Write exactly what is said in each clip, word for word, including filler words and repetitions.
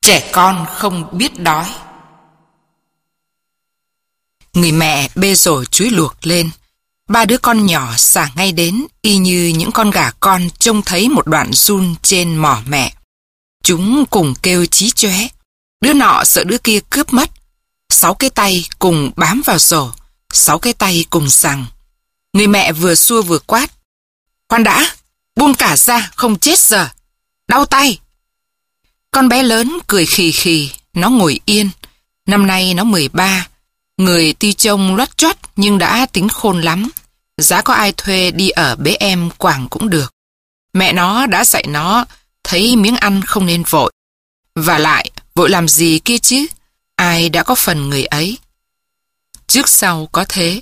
Trẻ con không biết đói. Người mẹ bê rổ chuối luộc lên. Ba đứa con nhỏ xả ngay đến, y như những con gà con trông thấy một đoạn giun trên mỏ mẹ. Chúng cùng kêu chí chóe. Đứa nọ sợ đứa kia cướp mất. Sáu cái tay cùng bám vào rổ, sáu cái tay cùng giằng. Người mẹ vừa xua vừa quát. Khoan đã, buông cả ra, không chết giờ. Đau tay. Con bé lớn cười khì khì, nó ngồi yên. Năm nay nó mười ba. Người tuy trông loắt choắt nhưng đã tính khôn lắm. Giá có ai thuê đi ở bế em quàng cũng được. Mẹ nó đã dạy nó thấy miếng ăn không nên vội. Và lại, vội làm gì kia chứ? Ai đã có phần người ấy. Trước sau có thế.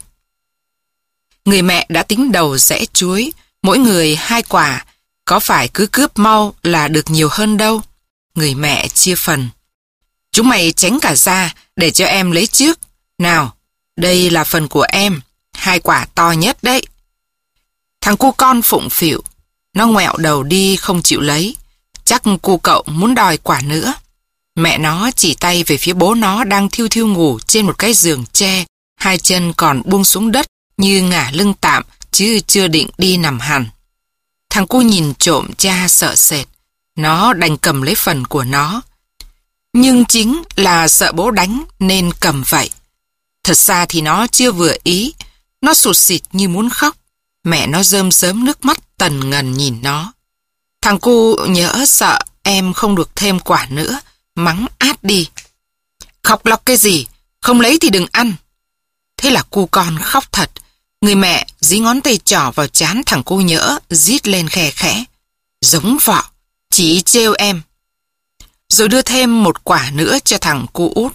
Người mẹ đã tính đầu rẽ chuối, mỗi người hai quả. Có phải cứ cướp mau là được nhiều hơn đâu. Người mẹ chia phần. Chúng mày tránh cả ra để cho em lấy trước. Nào, đây là phần của em. Hai quả to nhất đấy. Thằng cu con phụng phịu. Nó ngoẹo đầu đi không chịu lấy. Chắc cu cậu muốn đòi quả nữa. Mẹ nó chỉ tay về phía bố nó đang thiêu thiêu ngủ trên một cái giường tre. Hai chân còn buông xuống đất như ngả lưng tạm chứ chưa định đi nằm hẳn. Thằng cu nhìn trộm cha sợ sệt. Nó đành cầm lấy phần của nó. Nhưng chính là sợ bố đánh nên cầm vậy. Thật ra thì nó chưa vừa ý. Nó sụt sịt như muốn khóc. Mẹ nó rơm rớm nước mắt tần ngần nhìn nó. Thằng cu nhỡ sợ em không được thêm quả nữa. Mắng át đi. Khóc lóc cái gì? Không lấy thì đừng ăn. Thế là cu con khóc thật. Người mẹ dí ngón tay trỏ vào trán thằng cu nhỡ, rít lên khe khẽ. Giống vọ, chỉ trêu em. Rồi đưa thêm một quả nữa cho thằng cu út.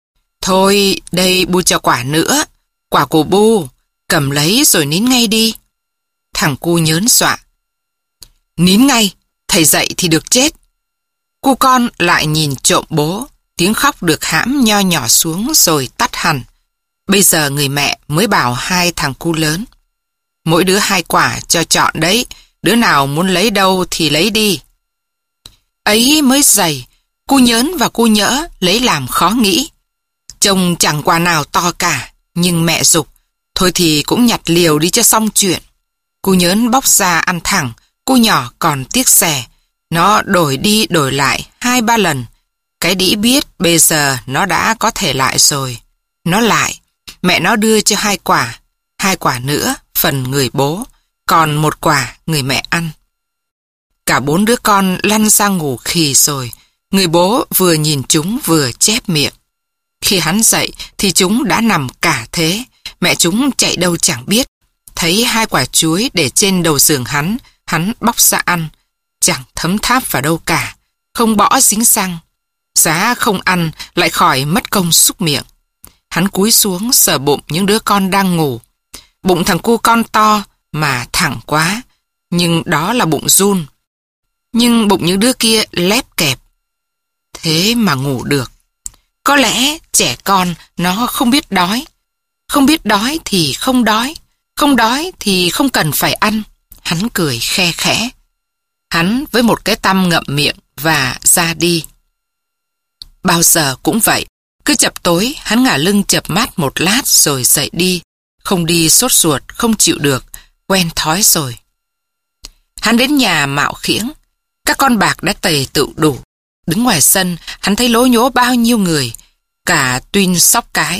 Thôi, đây Bu cho quả nữa. Quả của Bu, cầm lấy rồi nín ngay đi. Thằng cu nhớn dọa. Nín ngay, thầy dạy thì được chết. Cu con lại nhìn trộm bố, tiếng khóc được hãm nho nhỏ xuống rồi tắt hẳn. Bây giờ người mẹ mới bảo hai thằng cu lớn. Mỗi đứa hai quả cho chọn đấy, đứa nào muốn lấy đâu thì lấy đi. Ấy mới dày, cu nhớn và cu nhỡ lấy làm khó nghĩ. Trông chẳng quả nào to cả, nhưng mẹ giục, thôi thì cũng nhặt liều đi cho xong chuyện. Cu nhớn bóc ra ăn thẳng, cu nhỏ còn tiếc rẻ. Nó đổi đi đổi lại hai ba lần. Cái đĩ biết bây giờ nó đã có thể lại rồi. Nó lại, mẹ nó đưa cho hai quả, hai quả nữa phần người bố, còn một quả người mẹ ăn. Cả bốn đứa con lăn ra ngủ khì rồi. Người bố vừa nhìn chúng vừa chép miệng. Khi hắn dậy thì chúng đã nằm cả thế. Mẹ chúng chạy đâu chẳng biết. Thấy hai quả chuối để trên đầu giường hắn, hắn bóc ra ăn. Chẳng thấm tháp vào đâu cả, không bỏ dính răng. Giá không ăn lại khỏi mất công xúc miệng. Hắn cúi xuống sờ bụng những đứa con đang ngủ. Bụng thằng cu con to mà thẳng quá, nhưng đó là bụng giun. Nhưng bụng những đứa kia lép kẹp. Thế mà ngủ được. Có lẽ trẻ con nó không biết đói. Không biết đói thì không đói. Không đói thì không cần phải ăn. Hắn cười khe khẽ. Hắn với một cái tăm ngậm miệng và ra đi. Bao giờ cũng vậy. Cứ chập tối hắn ngả lưng chợp mắt một lát rồi dậy đi. Không đi sốt ruột, không chịu được. Quen thói rồi. Hắn đến nhà Mạo Khiễng. Các con bạc đã tề tựu đủ. Đứng ngoài sân, hắn thấy lố nhố bao nhiêu người. Cả Tuyên Sóc Cái.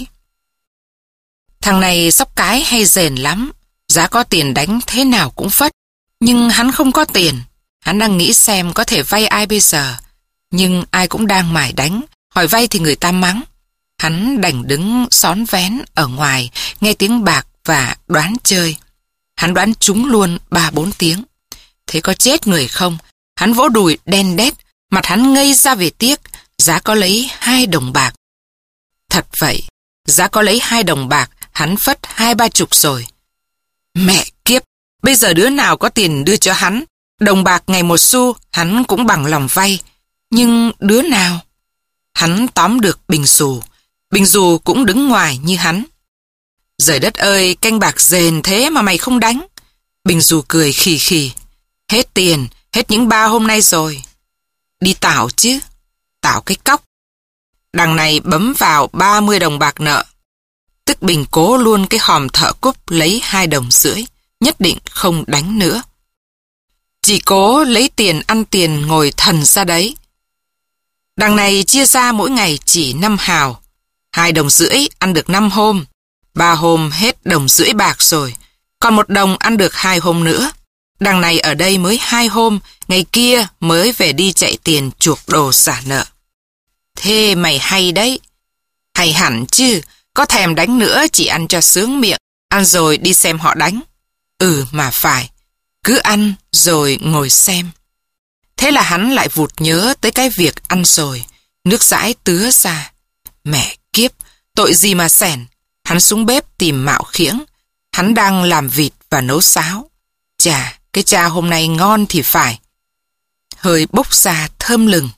Thằng này Sóc Cái hay rền lắm. Giá có tiền đánh thế nào cũng phất. Nhưng hắn không có tiền. Hắn đang nghĩ xem có thể vay ai bây giờ. Nhưng ai cũng đang mải đánh. Hỏi vay thì người ta mắng. Hắn đành đứng xón vén ở ngoài, nghe tiếng bạc và đoán chơi. Hắn đoán trúng luôn ba bốn tiếng. Thế có chết người không? Hắn vỗ đùi đen đét, mặt hắn ngây ra về tiếc. Giá có lấy hai đồng bạc. Thật vậy, giá có lấy hai đồng bạc, hắn phất hai ba chục rồi. Mẹ kiếp, bây giờ đứa nào có tiền đưa cho hắn? Đồng bạc ngày một xu, hắn cũng bằng lòng vay. Nhưng đứa nào? Hắn tóm được Bình Dù. Bình Dù cũng đứng ngoài như hắn. Giời đất ơi, canh bạc rền thế mà mày không đánh. Bình Dù cười khì khì. Hết tiền, hết những ba hôm nay rồi. Đi tảo chứ. tạo cái cóc. Đằng này bấm vào ba mươi đồng bạc nợ. Tức Bình cố luôn cái hòm thợ cúp lấy hai đồng rưỡi, nhất định không đánh nữa. Chỉ cố lấy tiền ăn tiền ngồi thần ra đấy. Đằng này chia ra mỗi ngày chỉ năm hào. Hai đồng rưỡi ăn được năm hôm. Ba hôm hết đồng rưỡi bạc rồi. Còn một đồng ăn được hai hôm nữa. Đằng này ở đây mới hai hôm, ngày kia mới về đi chạy tiền chuộc đồ xả nợ. Thế mày hay đấy. Hay hẳn chứ, có thèm đánh nữa chỉ ăn cho sướng miệng, ăn rồi đi xem họ đánh. Ừ mà phải, cứ ăn rồi ngồi xem. Thế là hắn lại vụt nhớ tới cái việc ăn rồi, nước dãi tứa ra. Mẹ kiếp, tội gì mà xẻn. Hắn xuống bếp tìm Mạo Khiễng. Hắn đang làm vịt và nấu sáo. Chà, cái cha hôm nay ngon thì phải. Hơi bốc ra thơm lừng.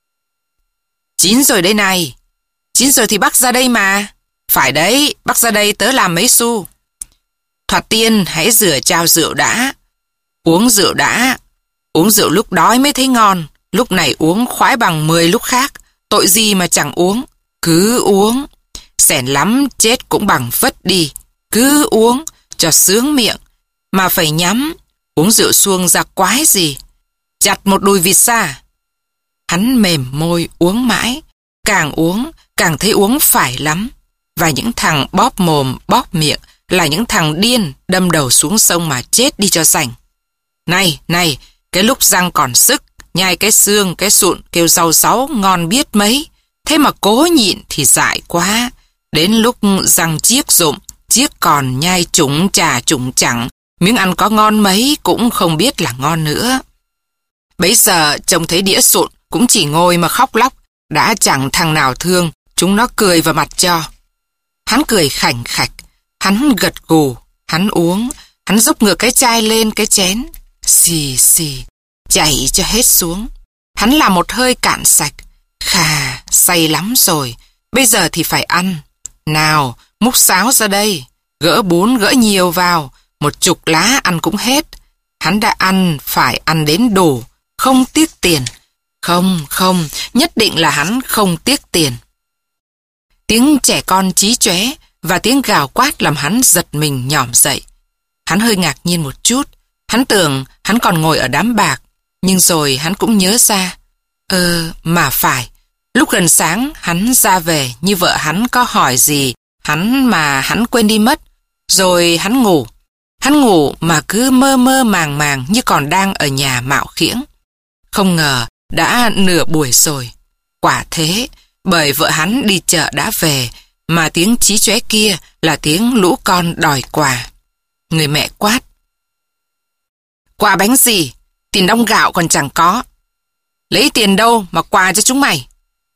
Chín rồi đây này. Chín rồi thì bắt ra đây mà. Phải đấy, bắt ra đây tớ làm mấy xu. Thoạt tiên hãy rửa chao rượu đã. Uống rượu đã. Uống rượu lúc đói mới thấy ngon. Lúc này uống khoái bằng mười lúc khác. Tội gì mà chẳng uống. Cứ uống. Xẻn lắm chết cũng bằng vất đi. Cứ uống cho sướng miệng. Mà phải nhắm. Uống rượu xuông ra quái gì. Chặt một đùi vịt ra. Hắn mềm môi uống mãi. Càng uống càng thấy uống phải lắm. Và những thằng bóp mồm bóp miệng là những thằng điên đâm đầu xuống sông mà chết đi cho sành. Này, này, cái lúc răng còn sức, nhai cái xương, cái sụn kêu rau sáu ngon biết mấy. Thế mà cố nhịn thì dại quá. Đến lúc răng chiếc rụng, chiếc còn nhai trũng chà trũng chẳng, miếng ăn có ngon mấy cũng không biết là ngon nữa. Bấy giờ trông thấy đĩa sụn cũng chỉ ngồi mà khóc lóc, đã chẳng thằng nào thương, chúng nó cười vào mặt cho. Hắn cười khảnh khạch, hắn gật gù, hắn uống, hắn dốc ngược cái chai lên cái chén. Xì xì, chảy cho hết xuống. Hắn làm một hơi cạn sạch. Khà, say lắm rồi, bây giờ thì phải ăn. Nào, múc sáo ra đây, gỡ bún gỡ nhiều vào, một chục lá ăn cũng hết. Hắn đã ăn, phải ăn đến đủ, không tiếc tiền. Không, không, nhất định là hắn không tiếc tiền. Tiếng trẻ con chí chóe và tiếng gào quát làm hắn giật mình nhỏm dậy. Hắn hơi ngạc nhiên một chút, hắn tưởng hắn còn ngồi ở đám bạc, nhưng rồi hắn cũng nhớ ra. Ờ, mà phải, lúc gần sáng hắn ra về như vợ hắn có hỏi gì, hắn mà hắn quên đi mất, rồi hắn ngủ. Hắn ngủ mà cứ mơ mơ màng màng như còn đang ở nhà Mạo Khiễng. Không ngờ đã nửa buổi rồi. Quả thế, bởi vợ hắn đi chợ đã về, mà tiếng chí chóe kia là tiếng lũ con đòi quà. Người mẹ quát. Quà bánh gì? Tiền đong gạo còn chẳng có. Lấy tiền đâu mà quà cho chúng mày?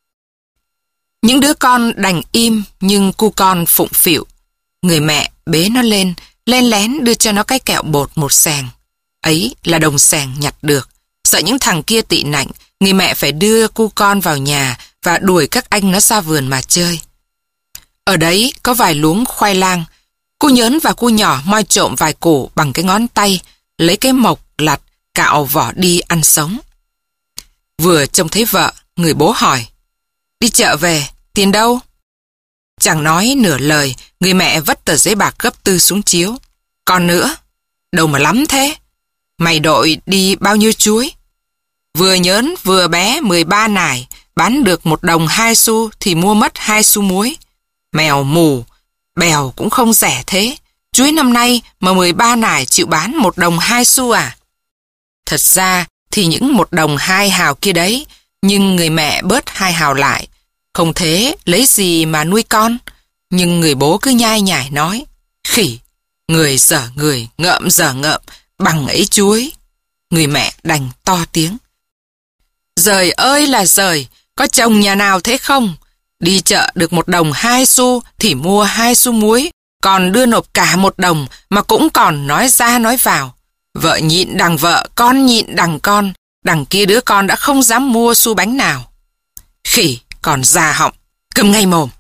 Những đứa con đành im nhưng cu con phụng phịu. Người mẹ bế nó lên, len lén đưa cho nó cái kẹo bột một xèng. Ấy là đồng xèng nhặt được. Sợ những thằng kia tị nạnh, người mẹ phải đưa cu con vào nhà và đuổi các anh nó ra vườn mà chơi. Ở đấy có vài luống khoai lang. Cu nhớn và cu nhỏ moi trộm vài củ bằng cái ngón tay, lấy cái mộc lặt cạo vỏ đi ăn sống. Vừa trông thấy vợ, người bố hỏi. Đi chợ về, tiền đâu? Chẳng nói nửa lời, người mẹ vất tờ giấy bạc gấp tư xuống chiếu. Còn nữa, đâu mà lắm thế? Mày đội đi bao nhiêu chuối? Vừa nhớn vừa bé mười ba nải, bán được một đồng hai xu thì mua mất hai xu muối. Mèo mù, bèo cũng không rẻ thế. Chuối năm nay mà mười ba nải chịu bán một đồng hai xu à? Thật ra thì những một đồng hai hào kia đấy, nhưng người mẹ bớt hai hào lại. Không thế lấy gì mà nuôi con? Nhưng người bố cứ nhai nhải nói. Khỉ, người dở người, ngợm dở ngợm, bằng ấy chuối. Người mẹ đành to tiếng. Giời ơi là giời, có chồng nhà nào thế không? Đi chợ được một đồng hai xu thì mua hai xu muối, còn đưa nộp cả một đồng mà cũng còn nói ra nói vào. Vợ nhịn đằng vợ, con nhịn đằng con, đằng kia đứa con đã không dám mua xu bánh nào. Khỉ, còn già họng, cầm ngay mồm.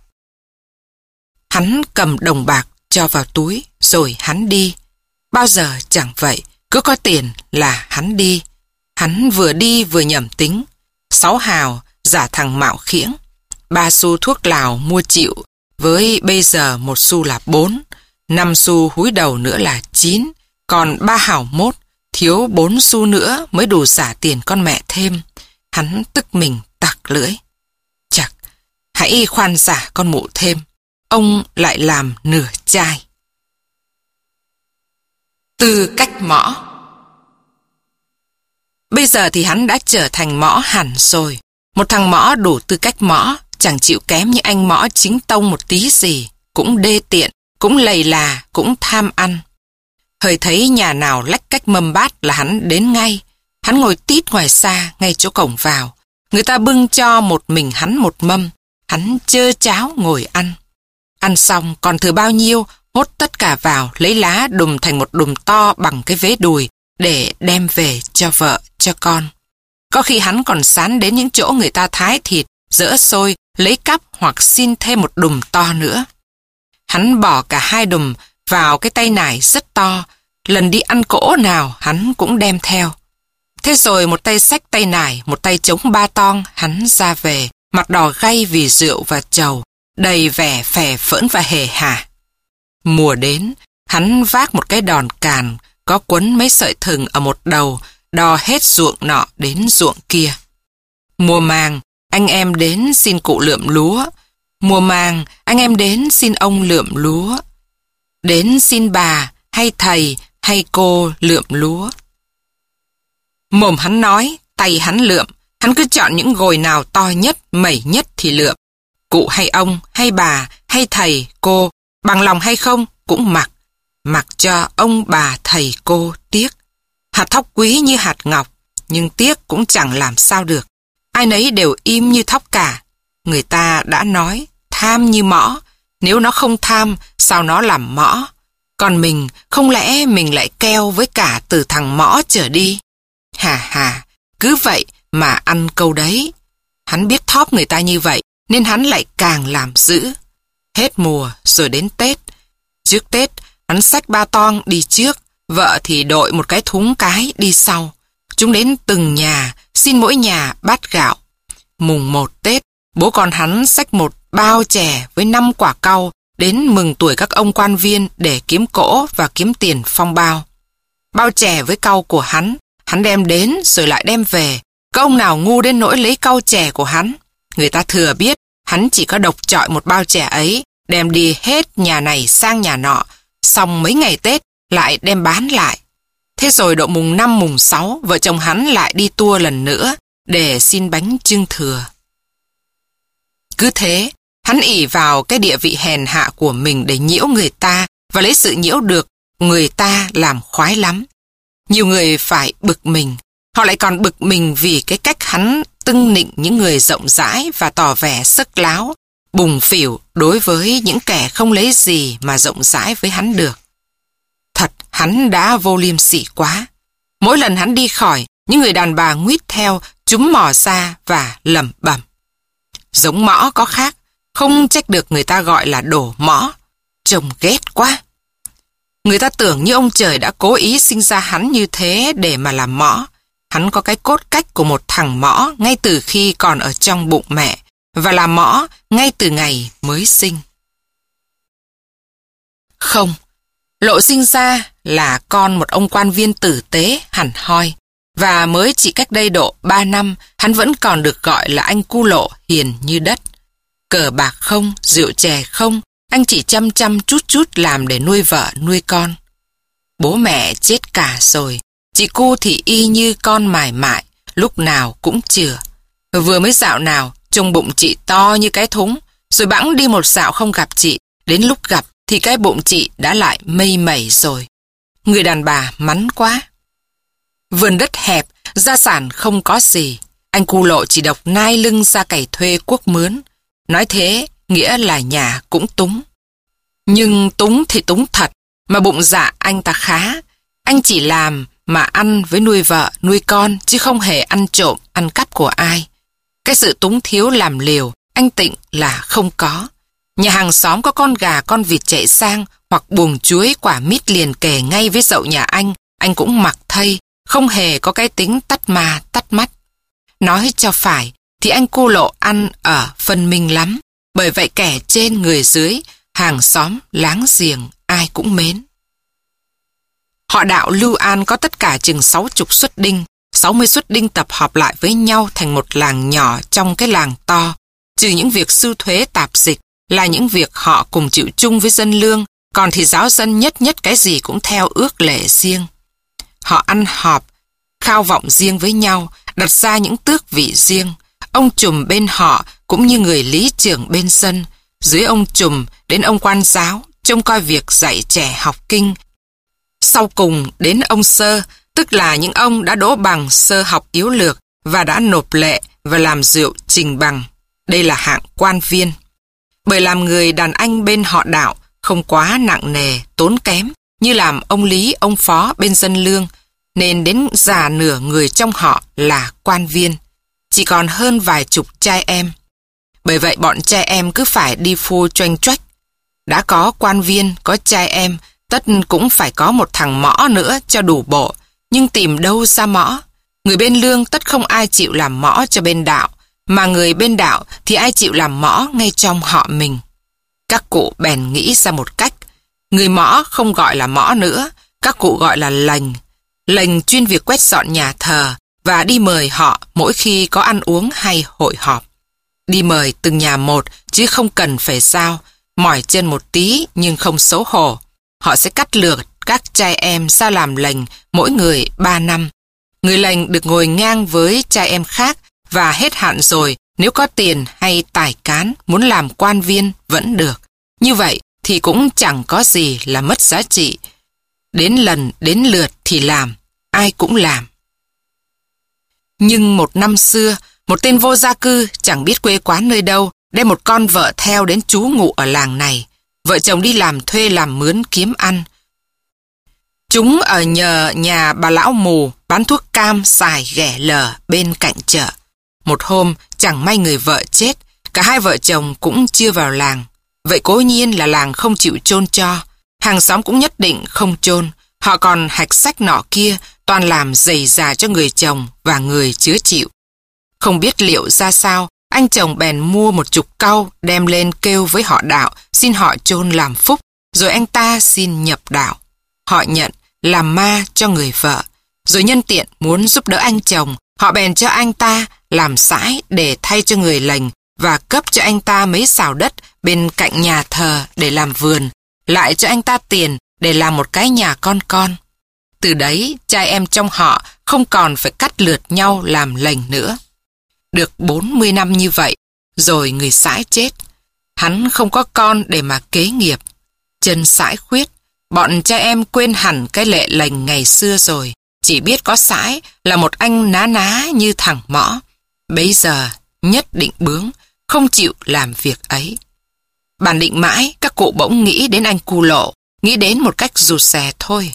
Hắn cầm đồng bạc cho vào túi, rồi hắn đi. Bao giờ chẳng vậy, cứ có tiền là hắn đi. Hắn vừa đi vừa nhẩm tính. Sáu hào, giả thằng Mạo Khiễng. Ba xu thuốc lào mua chịu, với bây giờ một xu là bốn, năm xu húi đầu nữa là chín, còn ba hào mốt, thiếu bốn xu nữa mới đủ xả tiền con mẹ thêm. Hắn tức mình tặc lưỡi. Chặt, hãy khoan xả con mụ thêm. Ông lại làm nửa chai. Tư cách mõ. Bây giờ thì hắn đã trở thành mõ hẳn rồi. Một thằng mõ đủ tư cách mõ, chẳng chịu kém như anh mõ chính tông một tí gì. Cũng đê tiện, cũng lầy là, cũng tham ăn. Hời thấy nhà nào lách cách mâm bát là hắn đến ngay. Hắn ngồi tít ngoài xa, ngay chỗ cổng vào. Người ta bưng cho một mình hắn một mâm. Hắn chơ cháo ngồi ăn. Ăn xong còn thừa bao nhiêu, hốt tất cả vào, lấy lá đùm thành một đùm to bằng cái vế đùi để đem về cho vợ, cho con. Có khi hắn còn sán đến những chỗ người ta thái thịt, dỡ xôi, lấy cắp hoặc xin thêm một đùm to nữa. Hắn bỏ cả hai đùm vào cái tay nải rất to, lần đi ăn cỗ nào hắn cũng đem theo. Thế rồi một tay xách tay nải, một tay chống ba tong, hắn ra về, mặt đỏ gay vì rượu và trầu, đầy vẻ phè phỡn và hề hà. Mùa đến, hắn vác một cái đòn càn, có quấn mấy sợi thừng ở một đầu, đo hết ruộng nọ đến ruộng kia. Mùa màng, anh em đến xin cụ lượm lúa. Mùa màng, anh em đến xin ông lượm lúa. Đến xin bà, hay thầy, hay cô lượm lúa. Mồm hắn nói, tay hắn lượm, hắn cứ chọn những gồi nào to nhất, mẩy nhất thì lượm. Cụ hay ông, hay bà, hay thầy, cô, bằng lòng hay không, cũng mặc. Mặc cho ông bà thầy cô tiếc. Hạt thóc quý như hạt ngọc, nhưng tiếc cũng chẳng làm sao được. Ai nấy đều im như thóc cả. Người ta đã nói, tham như mõ. Nếu nó không tham, sao nó làm mõ? Còn mình, không lẽ mình lại keo với cả từ thằng mõ trở đi? Hà hà, cứ vậy mà ăn câu đấy. Hắn biết thóp người ta như vậy, nên hắn lại càng làm dữ. Hết mùa rồi đến Tết. Trước Tết, hắn xách ba toang đi trước, vợ thì đội một cái thúng cái đi sau. Chúng đến từng nhà, xin mỗi nhà bát gạo. Mùng một Tết, bố con hắn xách một bao chè với năm quả cau đến mừng tuổi các ông quan viên để kiếm cỗ và kiếm tiền phong bao. Bao chè với cau của hắn, hắn đem đến rồi lại đem về. Có ông nào ngu đến nỗi lấy cau chè của hắn? Người ta thừa biết hắn chỉ có độc chọi một bao chè ấy, đem đi hết nhà này sang nhà nọ, xong mấy ngày Tết lại đem bán lại. Thế rồi độ mùng năm mùng sáu, vợ chồng hắn lại đi tour lần nữa để xin bánh chưng thừa. Cứ thế, hắn ỷ vào cái địa vị hèn hạ của mình để nhiễu người ta và lấy sự nhiễu được người ta làm khoái lắm. Nhiều người phải bực mình, họ lại còn bực mình vì cái cách hắn tưng nịnh những người rộng rãi và tỏ vẻ sức láo, bùng phỉu đối với những kẻ không lấy gì mà rộng rãi với hắn được. Thật, hắn đã vô liêm sỉ quá. Mỗi lần hắn đi khỏi, những người đàn bà nguýt theo, chúng mò ra và lẩm bẩm. Giống mõ có khác, không trách được người ta gọi là đổ mõ. Trông ghét quá. Người ta tưởng như ông trời đã cố ý sinh ra hắn như thế để mà làm mõ. Hắn có cái cốt cách của một thằng mõ ngay từ khi còn ở trong bụng mẹ, và làm mõ ngay từ ngày mới sinh. Không, Lộ sinh ra là con một ông quan viên tử tế hẳn hoi, và mới chỉ cách đây độ ba năm, hắn vẫn còn được gọi là anh cu Lộ hiền như đất. Cờ bạc không, rượu chè không, anh chỉ chăm chăm chút chút làm để nuôi vợ, nuôi con. Bố mẹ chết cả rồi, chị cu thì y như con mải mại, lúc nào cũng chừa. Vừa mới dạo nào, trông bụng chị to như cái thúng, rồi bẵng đi một dạo không gặp chị, đến lúc gặp thì cái bụng chị đã lại mây mẩy rồi. Người đàn bà mắn quá. Vườn đất hẹp, gia sản không có gì, anh cu Lộ chỉ độc nai lưng ra cày thuê cuốc mướn. Nói thế, nghĩa là nhà cũng túng. Nhưng túng thì túng thật, mà bụng dạ anh ta khá. Anh chỉ làm mà ăn với nuôi vợ, nuôi con, chứ không hề ăn trộm, ăn cắp của ai. Cái sự túng thiếu làm liều, anh Tịnh là không có. Nhà hàng xóm có con gà, con vịt chạy sang, hoặc buồng chuối, quả mít liền kề ngay với dậu nhà anh, anh cũng mặc thây, không hề có cái tính tắt ma, tắt mắt. Nói cho phải, thì anh cu Lộ ăn ở phân minh lắm. Bởi vậy kẻ trên người dưới, hàng xóm, láng giềng, ai cũng mến. Họ đạo Lưu An có tất cả chừng sáu chục suất đinh, sáu mươi suất đinh tập hợp lại với nhau thành một làng nhỏ trong cái làng to. Trừ những việc sưu thuế tạp dịch là những việc họ cùng chịu chung với dân lương, còn thì giáo dân nhất nhất cái gì cũng theo ước lệ riêng. Họ ăn họp, khao vọng riêng với nhau, đặt ra những tước vị riêng. Ông trùm bên họ cũng như người lý trưởng bên dân. Dưới ông trùm đến ông quan giáo, trông coi việc dạy trẻ học kinh. Sau cùng đến ông sơ, tức là những ông đã đỗ bằng sơ học yếu lược và đã nộp lệ và làm rượu trình bằng. Đây là hạng quan viên. Bởi làm người đàn anh bên họ đạo không quá nặng nề, tốn kém như làm ông lý, ông phó bên dân lương, nên đến già nửa người trong họ là quan viên. Chỉ còn hơn vài chục trai em. Bởi vậy bọn trai em cứ phải đi phu choanh choách. Đã có quan viên, có trai em, tất cũng phải có một thằng mõ nữa cho đủ bộ. Nhưng tìm đâu ra mõ? Người bên lương tất không ai chịu làm mõ cho bên đạo, mà người bên đạo thì ai chịu làm mõ ngay trong họ mình. Các cụ bèn nghĩ ra một cách. Người mõ không gọi là mõ nữa, các cụ gọi là lệnh. Lệnh chuyên việc quét dọn nhà thờ và đi mời họ mỗi khi có ăn uống hay hội họp. Đi mời từng nhà một chứ không cần phải sao, mỏi chân một tí nhưng không xấu hổ. Họ sẽ cắt lượt các trai em ra làm lệnh mỗi người ba năm. Người lệnh được ngồi ngang với trai em khác và hết hạn rồi, nếu có tiền hay tài cán muốn làm quan viên vẫn được. Như vậy thì cũng chẳng có gì là mất giá trị. Đến lần đến lượt thì làm, ai cũng làm. Nhưng một năm xưa, một tên vô gia cư chẳng biết quê quán nơi đâu, đem một con vợ theo đến trú ngụ ở làng này. Vợ chồng đi làm thuê làm mướn kiếm ăn. Chúng ở nhờ nhà bà lão mù bán thuốc cam xài ghẻ lờ bên cạnh chợ. Một hôm chẳng may người vợ chết, cả hai vợ chồng cũng chưa vào làng. Vậy cố nhiên là làng không chịu chôn cho, hàng xóm cũng nhất định không chôn. Họ còn hạch sách nọ kia, toàn làm dày dà cho người chồng và người chứa chịu. Không biết liệu ra sao, anh chồng bèn mua một chục cau đem lên kêu với họ đạo, xin họ chôn làm phúc, rồi anh ta xin nhập đạo. Họ nhận làm ma cho người vợ, rồi nhân tiện muốn giúp đỡ anh chồng, họ bèn cho anh ta làm sãi để thay cho người lệnh và cấp cho anh ta mấy xào đất bên cạnh nhà thờ để làm vườn, lại cho anh ta tiền để làm một cái nhà con con. Từ đấy, trai em trong họ không còn phải cắt lượt nhau làm lệnh nữa. Được bốn mươi năm như vậy, rồi người sãi chết. Hắn không có con để mà kế nghiệp. Chân sãi khuyết, bọn trai em quên hẳn cái lệ lệnh ngày xưa rồi. Chỉ biết có sãi là một anh ná ná như thằng mõ. Bấy giờ nhất định bướng, không chịu làm việc ấy. Bàn định mãi, các cụ bỗng nghĩ đến anh cu Lộ, nghĩ đến một cách rụt rè thôi.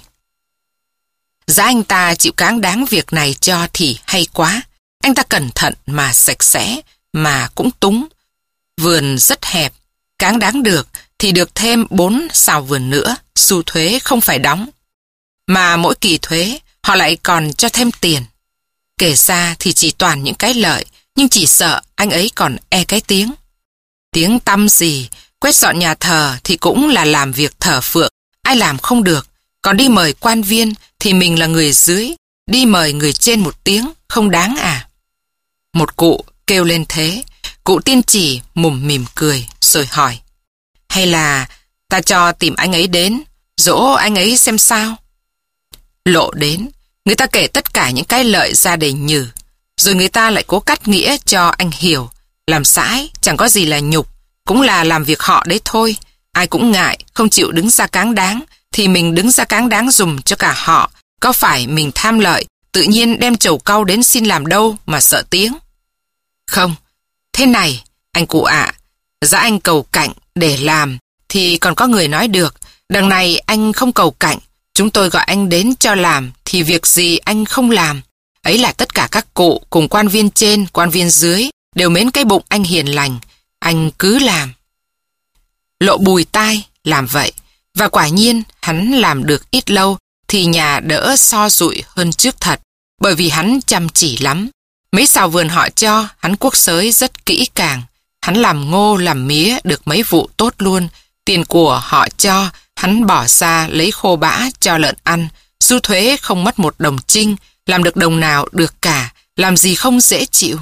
Giá anh ta chịu cáng đáng việc này cho thì hay quá. Anh ta cẩn thận mà sạch sẽ, mà cũng túng. Vườn rất hẹp, cáng đáng được thì được thêm bốn xào vườn nữa, xu thuế không phải đóng. Mà mỗi kỳ thuế, họ lại còn cho thêm tiền. Kể ra thì chỉ toàn những cái lợi, nhưng chỉ sợ anh ấy còn e cái tiếng. Tiếng tăm gì, quét dọn nhà thờ thì cũng là làm việc thờ phượng, ai làm không được. Còn đi mời quan viên thì mình là người dưới, đi mời người trên một tiếng, không đáng à. Một cụ kêu lên thế, cụ tiên chỉ mùm mỉm cười rồi hỏi. Hay là ta cho tìm anh ấy đến, dỗ anh ấy xem sao? Lộ đến, người ta kể tất cả những cái lợi ra để nhử, rồi người ta lại cố cắt nghĩa cho anh hiểu. Làm sãi chẳng có gì là nhục, cũng là làm việc họ đấy thôi. Ai cũng ngại, không chịu đứng ra cáng đáng, thì mình đứng ra cáng đáng dùm cho cả họ. Có phải mình tham lợi, tự nhiên đem chầu cau đến xin làm đâu mà sợ tiếng? Không, thế này, anh cụ ạ, giá anh cầu cạnh để làm, thì còn có người nói được. Đằng này anh không cầu cạnh, chúng tôi gọi anh đến cho làm, thì việc gì anh không làm. Ấy là tất cả các cụ cùng quan viên trên, quan viên dưới, đều mến cái bụng anh hiền lành. Anh cứ làm. Lộ bùi tai, làm vậy. Và quả nhiên, hắn làm được ít lâu, thì nhà đỡ so dụi hơn trước thật, bởi vì hắn chăm chỉ lắm. Mấy xào vườn họ cho, hắn cuốc xới rất kỹ càng. Hắn làm ngô, làm mía được mấy vụ tốt luôn. Tiền của họ cho, hắn bỏ ra lấy khô bã cho lợn ăn. Du thuế không mất một đồng trinh, làm được đồng nào được cả, làm gì không dễ chịu.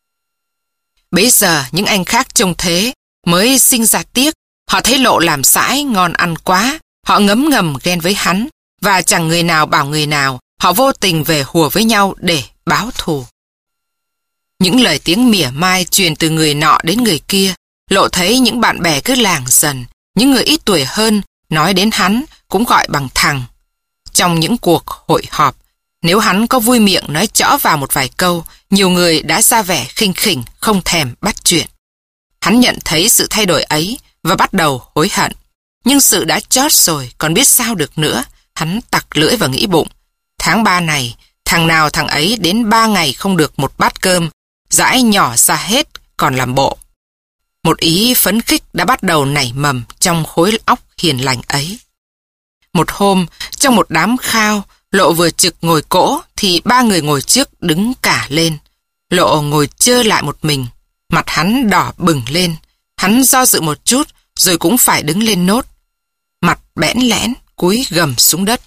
Bấy giờ những anh khác trông thế mới sinh ra tiếc. Họ thấy Lộ làm sãi ngon ăn quá, họ ngấm ngầm ghen với hắn, và chẳng người nào bảo người nào, họ vô tình về hùa với nhau để báo thù. Những lời tiếng mỉa mai truyền từ người nọ đến người kia. Lộ thấy những bạn bè cứ làng dần, những người ít tuổi hơn nói đến hắn cũng gọi bằng thằng. Trong những cuộc hội họp, nếu hắn có vui miệng nói chõ vào một vài câu, nhiều người đã ra vẻ khinh khỉnh, không thèm bắt chuyện. Hắn nhận thấy sự thay đổi ấy và bắt đầu hối hận. Nhưng sự đã chót rồi, còn biết sao được nữa. Hắn tặc lưỡi và nghĩ bụng. Tháng ba này, thằng nào thằng ấy đến ba ngày không được một bát cơm, dãi nhỏ ra hết, còn làm bộ. Một ý phấn khích đã bắt đầu nảy mầm trong khối óc hiền lành ấy. Một hôm, trong một đám khao, Lộ vừa trực ngồi cỗ thì ba người ngồi trước đứng cả lên. Lộ ngồi chơ lại một mình, mặt hắn đỏ bừng lên. Hắn do dự một chút rồi cũng phải đứng lên nốt. Mặt bẽn lẽn, cúi gầm xuống đất.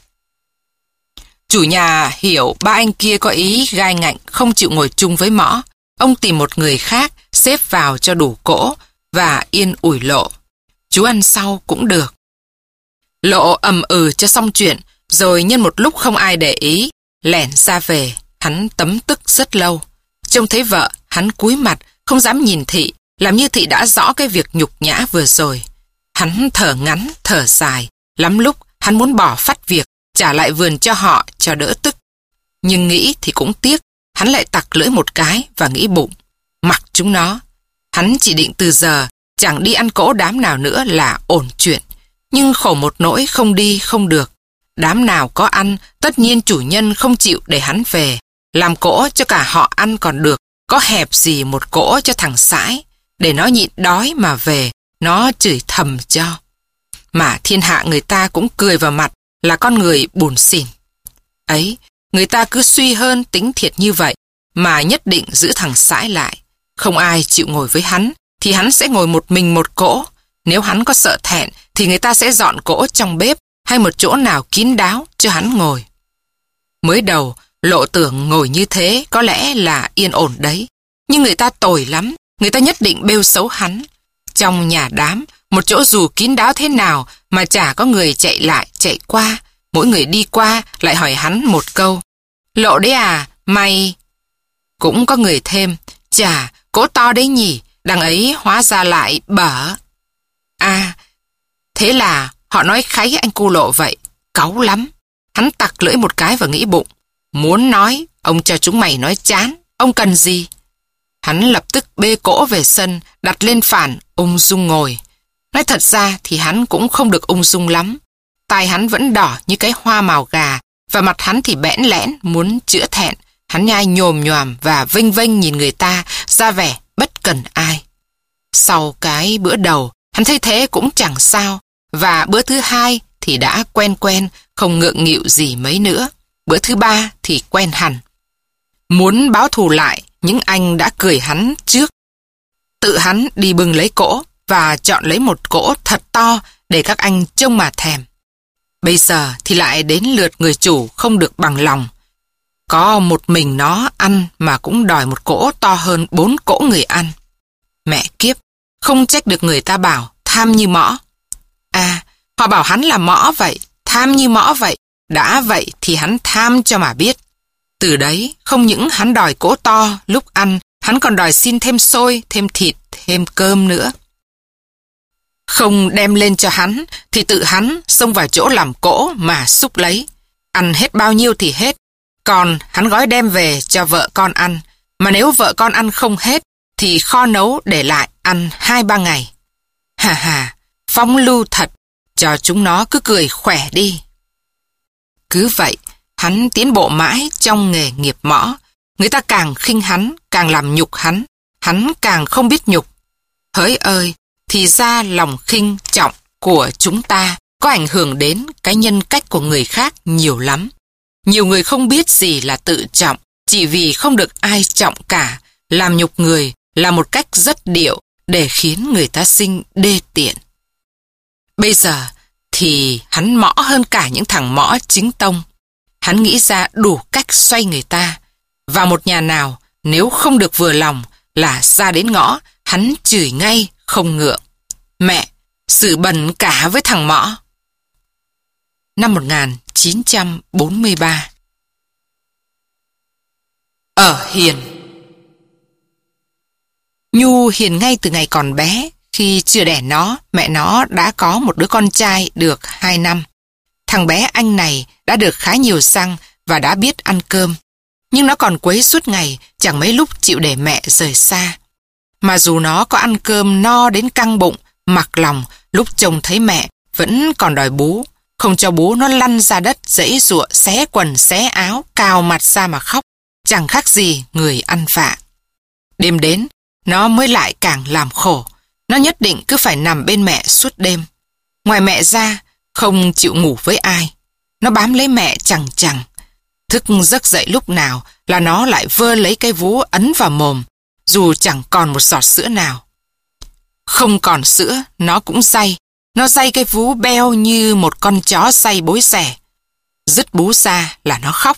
Chủ nhà hiểu ba anh kia có ý gai ngạnh không chịu ngồi chung với Mõ. Ông tìm một người khác xếp vào cho đủ cỗ và yên ủi Lộ. Chú ăn sau cũng được. Lộ ầm ừ cho xong chuyện, rồi nhân một lúc không ai để ý, lẻn ra về. Hắn tấm tức rất lâu. Trông thấy vợ, hắn cúi mặt, không dám nhìn Thị, làm như Thị đã rõ cái việc nhục nhã vừa rồi. Hắn thở ngắn, thở dài. Lắm lúc, hắn muốn bỏ phắt việc, trả lại vườn cho họ, cho đỡ tức. Nhưng nghĩ thì cũng tiếc, hắn lại tặc lưỡi một cái và nghĩ bụng. Mặc chúng nó. Hắn chỉ định từ giờ, chẳng đi ăn cỗ đám nào nữa là ổn chuyện. Nhưng khổ một nỗi không đi không được. Đám nào có ăn, tất nhiên chủ nhân không chịu để hắn về. Làm cỗ cho cả họ ăn còn được, có hẹp gì một cỗ cho thằng sãi. Để nó nhịn đói mà về, nó chửi thầm cho. Mà thiên hạ người ta cũng cười vào mặt là con người bùn xỉn. Ấy, người ta cứ suy hơn tính thiệt như vậy, mà nhất định giữ thằng sãi lại. Không ai chịu ngồi với hắn, thì hắn sẽ ngồi một mình một cỗ. Nếu hắn có sợ thẹn, thì người ta sẽ dọn cỗ trong bếp hay một chỗ nào kín đáo cho hắn ngồi. Mới đầu, Lộ tưởng ngồi như thế có lẽ là yên ổn đấy. Nhưng người ta tồi lắm, người ta nhất định bêu xấu hắn. Trong nhà đám, một chỗ dù kín đáo thế nào mà chả có người chạy lại chạy qua. Mỗi người đi qua lại hỏi hắn một câu. Lộ đấy à, mày... Cũng có người thêm. Chà, cỗ to đấy nhỉ, đằng ấy hóa ra lại bở. À, thế là họ nói kháy anh cu Lộ vậy, cáu lắm. Hắn tặc lưỡi một cái và nghĩ bụng. Muốn nói, ông cho chúng mày nói chán, ông cần gì? Hắn lập tức bê cỗ về sân, đặt lên phản, ung dung ngồi. Nói thật ra thì hắn cũng không được ung dung lắm. Tai hắn vẫn đỏ như cái hoa màu gà, và mặt hắn thì bẽn lẽn, muốn chữa thẹn. Hắn nhai nhồm nhòm và vênh vênh nhìn người ta, ra vẻ bất cần ai. Sau cái bữa đầu, hắn thấy thế cũng chẳng sao, và bữa thứ hai thì đã quen quen, không ngượng nghịu gì mấy nữa. Bữa thứ ba thì quen hẳn. Muốn báo thù lại những anh đã cười hắn trước. Tự hắn đi bưng lấy cỗ và chọn lấy một cỗ thật to để các anh trông mà thèm. Bây giờ thì lại đến lượt người chủ không được bằng lòng. Có một mình nó ăn mà cũng đòi một cỗ to hơn bốn cỗ người ăn. Mẹ kiếp, không trách được người ta bảo tham như mõ. À, họ bảo hắn là mõ vậy, tham như mõ vậy. Đã vậy thì hắn tham cho mà biết. Từ đấy, không những hắn đòi cỗ to lúc ăn, hắn còn đòi xin thêm xôi, thêm thịt, thêm cơm nữa. Không đem lên cho hắn, thì tự hắn xông vào chỗ làm cỗ mà xúc lấy. Ăn hết bao nhiêu thì hết. Còn hắn gói đem về cho vợ con ăn. Mà nếu vợ con ăn không hết, thì kho nấu để lại ăn hai ba ngày. Hà hà, phong lưu thật, cho chúng nó cứ cười khỏe đi. Cứ vậy, hắn tiến bộ mãi trong nghề nghiệp mõ. Người ta càng khinh hắn, càng làm nhục hắn. Hắn càng không biết nhục. Hỡi ơi, thì ra lòng khinh trọng của chúng ta có ảnh hưởng đến cái nhân cách của người khác nhiều lắm. Nhiều người không biết gì là tự trọng, chỉ vì không được ai trọng cả, làm nhục người là một cách rất điệu để khiến người ta sinh đê tiện. Bây giờ thì hắn mõ hơn cả những thằng mõ chính tông. Hắn nghĩ ra đủ cách xoay người ta. Vào một nhà nào, nếu không được vừa lòng là ra đến ngõ, hắn chửi ngay không ngượng. Mẹ, xử bẩn cả với thằng mõ. Năm một nghìn chín trăm bốn mươi ba. Ở hiền. Nhu hiền ngay từ ngày còn bé. Khi chưa đẻ nó, mẹ nó đã có một đứa con trai được hai năm. Thằng bé anh này đã được khá nhiều xăng và đã biết ăn cơm. Nhưng nó còn quấy suốt ngày, chẳng mấy lúc chịu để mẹ rời xa. Mà dù nó có ăn cơm no đến căng bụng, mặc lòng, lúc trông thấy mẹ vẫn còn đòi bú. Không cho bú, nó lăn ra đất, giãy giụa, xé quần, xé áo, cào mặt ra mà khóc. Chẳng khác gì người ăn vạ. Đêm đến, nó mới lại càng làm khổ. Nó nhất định cứ phải nằm bên mẹ suốt đêm. Ngoài mẹ ra, không chịu ngủ với ai. Nó bám lấy mẹ chằng chằng. Thức giấc dậy lúc nào là nó lại vơ lấy cái vú ấn vào mồm, dù chẳng còn một giọt sữa nào. Không còn sữa, nó cũng day. Nó day cái vú beo như một con chó day bối xẻ. Dứt bú ra là nó khóc.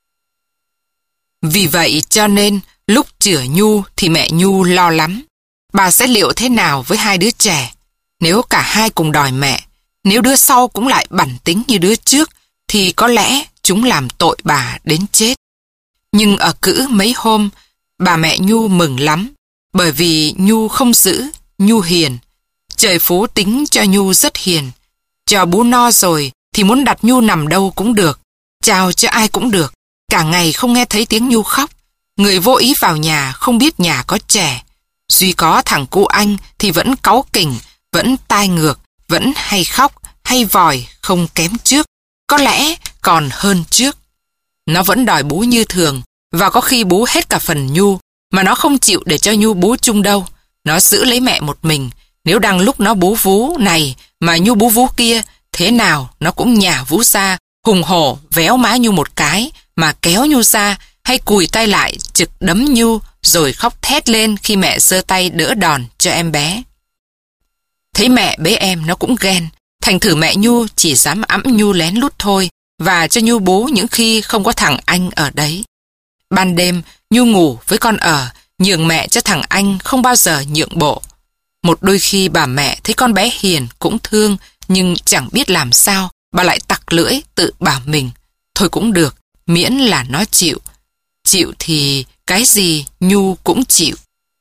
Vì vậy cho nên lúc chữa Nhu thì mẹ Nhu lo lắm. Bà sẽ liệu thế nào với hai đứa trẻ? Nếu cả hai cùng đòi mẹ, nếu đứa sau cũng lại bản tính như đứa trước, thì có lẽ chúng làm tội bà đến chết. Nhưng ở cữ mấy hôm, bà mẹ Nhu mừng lắm, bởi vì Nhu không dữ, Nhu hiền. Trời phú tính cho Nhu rất hiền. Cho bú no rồi thì muốn đặt Nhu nằm đâu cũng được, chào cho ai cũng được. Cả ngày không nghe thấy tiếng Nhu khóc. Người vô ý vào nhà không biết nhà có trẻ. Duy có thằng cu anh thì vẫn cáu kỉnh, vẫn tai ngược, vẫn hay khóc, hay vòi không kém trước. Có lẽ còn hơn trước. Nó vẫn đòi bú như thường, và có khi bú hết cả phần Nhu, mà nó không chịu để cho Nhu bú chung đâu. Nó giữ lấy mẹ một mình. Nếu đang lúc nó bú vú này mà Nhu bú vú kia, thế nào nó cũng nhả vú ra, hùng hổ véo má Nhu một cái mà kéo Nhu ra, hay cùi tay lại trực đấm Nhu rồi khóc thét lên khi mẹ giơ tay đỡ đòn cho em bé. Thấy mẹ bế em nó cũng ghen, thành thử mẹ Nhu chỉ dám ẵm Nhu lén lút thôi và cho Nhu bú những khi không có thằng anh ở đấy. Ban đêm Nhu ngủ với con ở, nhường mẹ cho thằng anh không bao giờ nhượng bộ. Một đôi khi bà mẹ thấy con bé hiền cũng thương, nhưng chẳng biết làm sao, bà lại tặc lưỡi tự bảo mình. Thôi cũng được, miễn là nó chịu. Chịu thì cái gì Nhu cũng chịu.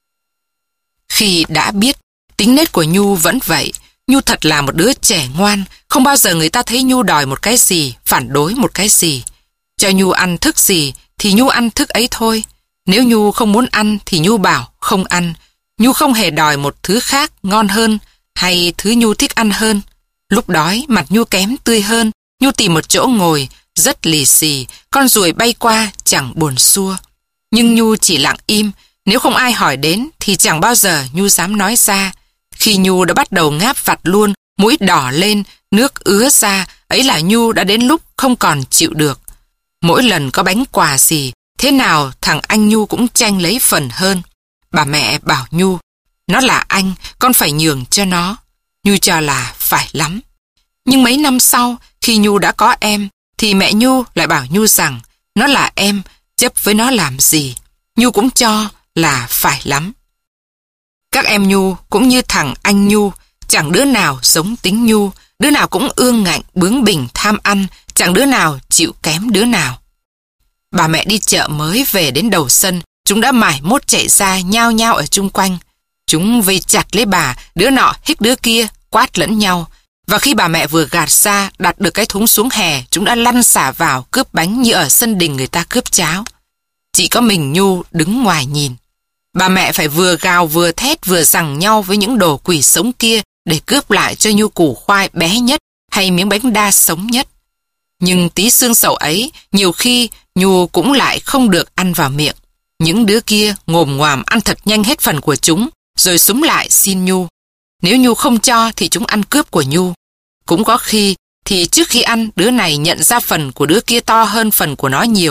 Khi đã biết, tính nết của Nhu vẫn vậy. Nhu thật là một đứa trẻ ngoan, không bao giờ người ta thấy Nhu đòi một cái gì, phản đối một cái gì. Cho Nhu ăn thức gì thì Nhu ăn thức ấy thôi. Nếu Nhu không muốn ăn thì Nhu bảo không ăn. Nhu không hề đòi một thứ khác ngon hơn hay thứ Nhu thích ăn hơn. Lúc đói mặt Nhu kém tươi hơn, Nhu tìm một chỗ ngồi rất lì xì, con ruồi bay qua chẳng buồn xua. Nhưng Nhu chỉ lặng im, nếu không ai hỏi đến thì chẳng bao giờ Nhu dám nói ra. Khi Nhu đã bắt đầu ngáp vặt luôn, mũi đỏ lên, nước ứa ra, ấy là Nhu đã đến lúc không còn chịu được. Mỗi lần có bánh quà gì, thế nào thằng anh Nhu cũng tranh lấy phần hơn. Bà mẹ bảo Nhu, nó là anh, con phải nhường cho nó. Nhu cho là phải lắm. Nhưng mấy năm sau, khi Nhu đã có em, thì mẹ Nhu lại bảo Nhu rằng nó là em, chấp với nó làm gì. Nhu cũng cho là phải lắm. Các em Nhu cũng như thằng anh Nhu, chẳng đứa nào giống tính Nhu, đứa nào cũng ương ngạnh, bướng bỉnh, tham ăn, chẳng đứa nào chịu kém đứa nào. Bà mẹ đi chợ mới về đến đầu sân, chúng đã mải mốt chạy ra nhao nhao ở chung quanh. Chúng vây chặt lấy bà, đứa nọ hích đứa kia, quát lẫn nhau. Và khi bà mẹ vừa gạt ra, đặt được cái thúng xuống hè, chúng đã lăn xả vào cướp bánh như ở sân đình người ta cướp cháo. Chỉ có mình Nhu đứng ngoài nhìn. Bà mẹ phải vừa gào vừa thét vừa giằng nhau với những đồ quỷ sống kia để cướp lại cho Nhu củ khoai bé nhất hay miếng bánh đa sống nhất. Nhưng tí xương sầu ấy, nhiều khi Nhu cũng lại không được ăn vào miệng. Những đứa kia ngồm ngoàm ăn thật nhanh hết phần của chúng, rồi súng lại xin Nhu. Nếu Nhu không cho thì chúng ăn cướp của Nhu. Cũng có khi thì trước khi ăn, đứa này nhận ra phần của đứa kia to hơn phần của nó nhiều,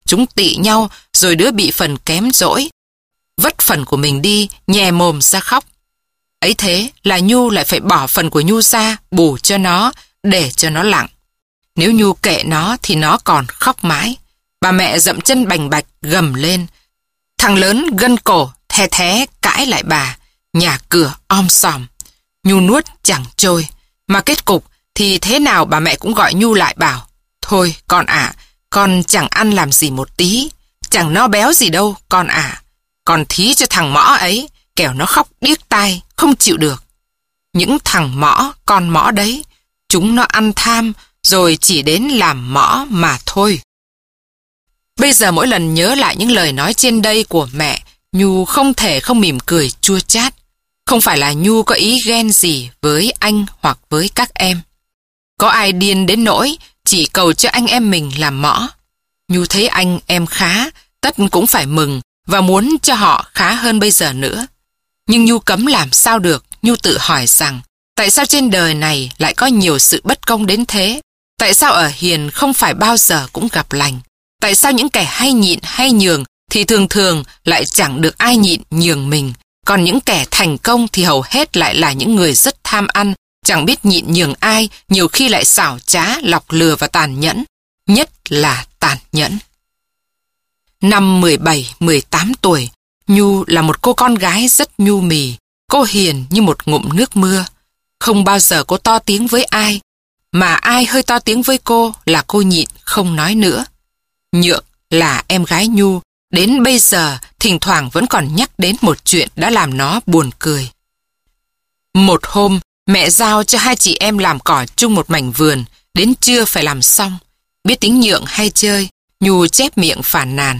Chúng tị nhau, rồi đứa bị phần kém dỗi, vất phần của mình đi, nhè mồm ra khóc. Ấy thế là Nhu lại phải bỏ phần của Nhu ra, bù cho nó, để cho nó lặng. Nếu Nhu kệ nó thì nó còn khóc mãi. Bà mẹ dậm chân bành bạch, gầm lên. Thằng lớn gân cổ, the thé cãi lại bà, nhà cửa om sòm. Nhu nuốt chẳng trôi, mà kết cục thì thế nào bà mẹ cũng gọi Nhu lại bảo, thôi con ạ, con chẳng ăn làm gì một tí, chẳng no béo gì đâu con ạ. Con thí cho thằng mõ ấy, kẻo nó khóc điếc tai, không chịu được. Những thằng mõ, con mõ đấy, chúng nó ăn tham, rồi chỉ đến làm mõ mà thôi. Bây giờ mỗi lần nhớ lại những lời nói trên đây của mẹ, Nhu không thể không mỉm cười chua chát. Không phải là Nhu có ý ghen gì với anh hoặc với các em. Có ai điên đến nỗi chỉ cầu cho anh em mình làm mõ. Nhu thấy anh em khá, tất cũng phải mừng và muốn cho họ khá hơn bây giờ nữa. Nhưng Nhu cấm làm sao được. Nhu tự hỏi rằng, tại sao trên đời này lại có nhiều sự bất công đến thế? Tại sao ở hiền không phải bao giờ cũng gặp lành? Tại sao những kẻ hay nhịn hay nhường thì thường thường lại chẳng được ai nhịn nhường mình? Còn những kẻ thành công thì hầu hết lại là những người rất tham ăn, chẳng biết nhịn nhường ai, nhiều khi lại xảo trá, lọc lừa và tàn nhẫn. Nhất là tàn nhẫn. Năm mười bảy mười tám tuổi, Nhu là một cô con gái rất nhu mì. Cô hiền như một ngụm nước mưa. Không bao giờ cô to tiếng với ai, mà ai hơi to tiếng với cô là cô nhịn không nói nữa. Nhượng là em gái Nhu, đến bây giờ thỉnh thoảng vẫn còn nhắc đến một chuyện đã làm nó buồn cười. Một hôm, mẹ giao cho hai chị em làm cỏ chung một mảnh vườn, đến trưa phải làm xong. Biết tính Nhượng hay chơi, Nhu chép miệng phàn nàn.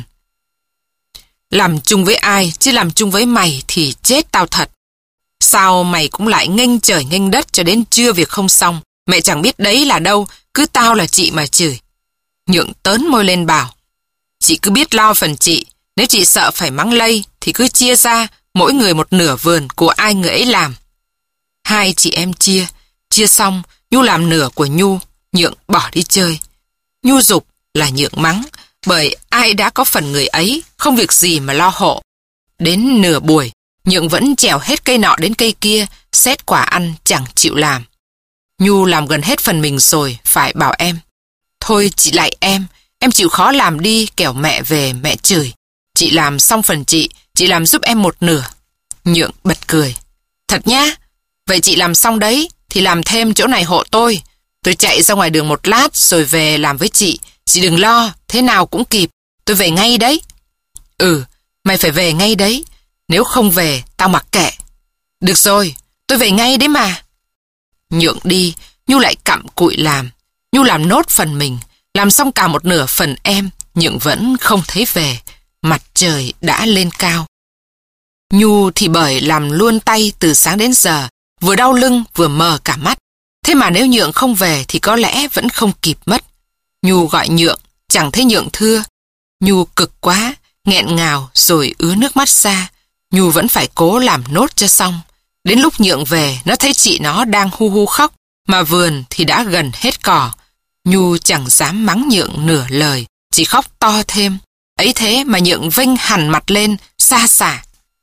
Làm chung với ai, chứ làm chung với mày thì chết tao thật. Sao mày cũng lại nghênh trời nghênh đất cho đến trưa việc không xong, mẹ chẳng biết đấy là đâu, cứ tao là chị mà chửi. Nhượng tớn môi lên bảo, chị cứ biết lo phần chị, nếu chị sợ phải mắng lây thì cứ chia ra, mỗi người một nửa vườn của ai người ấy làm. Hai chị em chia, chia xong, Nhu làm nửa của Nhu, Nhượng bỏ đi chơi. Nhu giục là Nhượng mắng, bởi ai đã có phần người ấy, không việc gì mà lo hộ. Đến nửa buổi, Nhượng vẫn trèo hết cây nọ đến cây kia, xét quả ăn chẳng chịu làm. Nhu làm gần hết phần mình rồi, phải bảo em. Thôi chị lại em, em chịu khó làm đi, kẻo mẹ về mẹ chửi. Chị làm xong phần chị, chị làm giúp em một nửa. Nhượng bật cười. Thật nhá, vậy chị làm xong đấy, thì làm thêm chỗ này hộ tôi. Tôi chạy ra ngoài đường một lát rồi về làm với chị. Chị đừng lo, thế nào cũng kịp. Tôi về ngay đấy. Ừ, mày phải về ngay đấy. Nếu không về, tao mặc kệ. Được rồi, tôi về ngay đấy mà. Nhượng đi, Nhu lại cặm cụi làm. Nhu làm nốt phần mình, làm xong cả một nửa phần em, Nhượng vẫn không thấy về. Mặt trời đã lên cao. Nhu thì bởi làm luôn tay từ sáng đến giờ, vừa đau lưng vừa mờ cả mắt. Thế mà nếu Nhượng không về thì có lẽ vẫn không kịp mất. Nhu gọi Nhượng, chẳng thấy Nhượng thưa. Nhu cực quá, nghẹn ngào rồi ứa nước mắt ra. Nhu vẫn phải cố làm nốt cho xong. Đến lúc Nhượng về, nó thấy chị nó đang hu hu khóc, mà vườn thì đã gần hết cỏ. Nhu chẳng dám mắng Nhượng nửa lời, chỉ khóc to thêm. Ấy thế mà Nhượng vênh hẳn mặt lên, xa xả.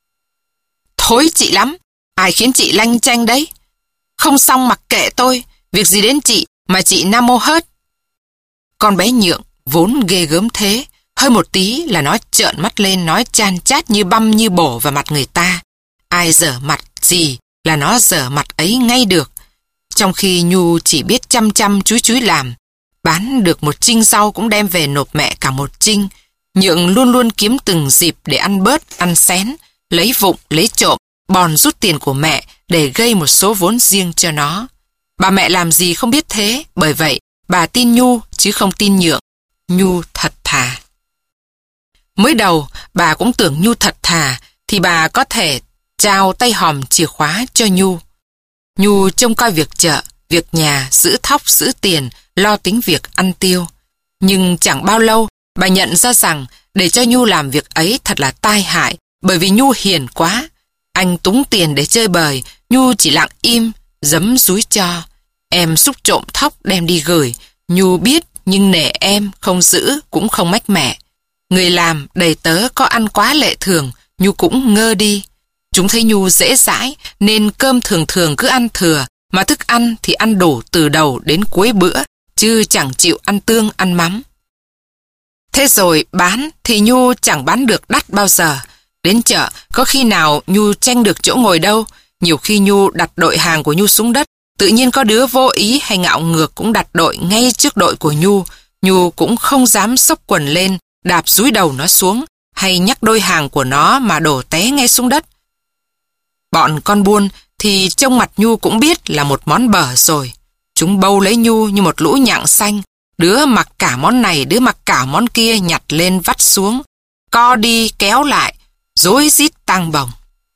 Thối chị lắm, ai khiến chị lanh chanh đấy? Không xong mặc kệ tôi, việc gì đến chị mà chị nam mô hớt. Con bé Nhượng vốn ghê gớm thế, hơi một tí là nó trợn mắt lên nói chan chát như băm như bổ vào mặt người ta. Ai dở mặt gì là nó dở mặt ấy ngay được. Trong khi Nhu chỉ biết chăm chăm chúi chúi làm, bán được một chinh rau cũng đem về nộp mẹ cả một chinh. Nhượng luôn luôn kiếm từng dịp để ăn bớt, ăn xén, lấy vụng, lấy trộm, bòn rút tiền của mẹ để gây một số vốn riêng cho nó. Bà mẹ làm gì không biết thế, bởi vậy bà tin Nhu chứ không tin Nhượng. Nhu thật thà. Mới đầu bà cũng tưởng Nhu thật thà thì bà có thể trao tay hòm chìa khóa cho Nhu. Nhu trông coi việc chợ, việc nhà, giữ thóc, giữ tiền, lo tính việc ăn tiêu. Nhưng chẳng bao lâu bà nhận ra rằng để cho Nhu làm việc ấy thật là tai hại, bởi vì Nhu hiền quá. Anh túng tiền để chơi bời, Nhu chỉ lặng im, giấm dúi cho. Em xúc trộm thóc đem đi gửi, Nhu biết nhưng nể em, không giữ cũng không mách mẹ. Người làm, đầy tớ có ăn quá lệ thường, Nhu cũng ngơ đi. Chúng thấy Nhu dễ dãi nên cơm thường thường cứ ăn thừa, mà thức ăn thì ăn đủ từ đầu đến cuối bữa, chứ chẳng chịu ăn tương ăn mắm. Thế rồi bán thì Nhu chẳng bán được đắt bao giờ. Đến chợ, có khi nào Nhu tranh được chỗ ngồi đâu. Nhiều khi Nhu đặt đội hàng của Nhu xuống đất, tự nhiên có đứa vô ý hay ngạo ngược cũng đặt đội ngay trước đội của Nhu. Nhu cũng không dám xốc quần lên, đạp dúi đầu nó xuống, hay nhắc đôi hàng của nó mà đổ té ngay xuống đất. Bọn con buôn thì trông mặt Nhu cũng biết là một món bở rồi. Chúng bâu lấy Nhu như một lũ nhặng xanh, đứa mặc cả món này, đứa mặc cả món kia, nhặt lên vắt xuống, co đi kéo lại, rối rít tang bồng.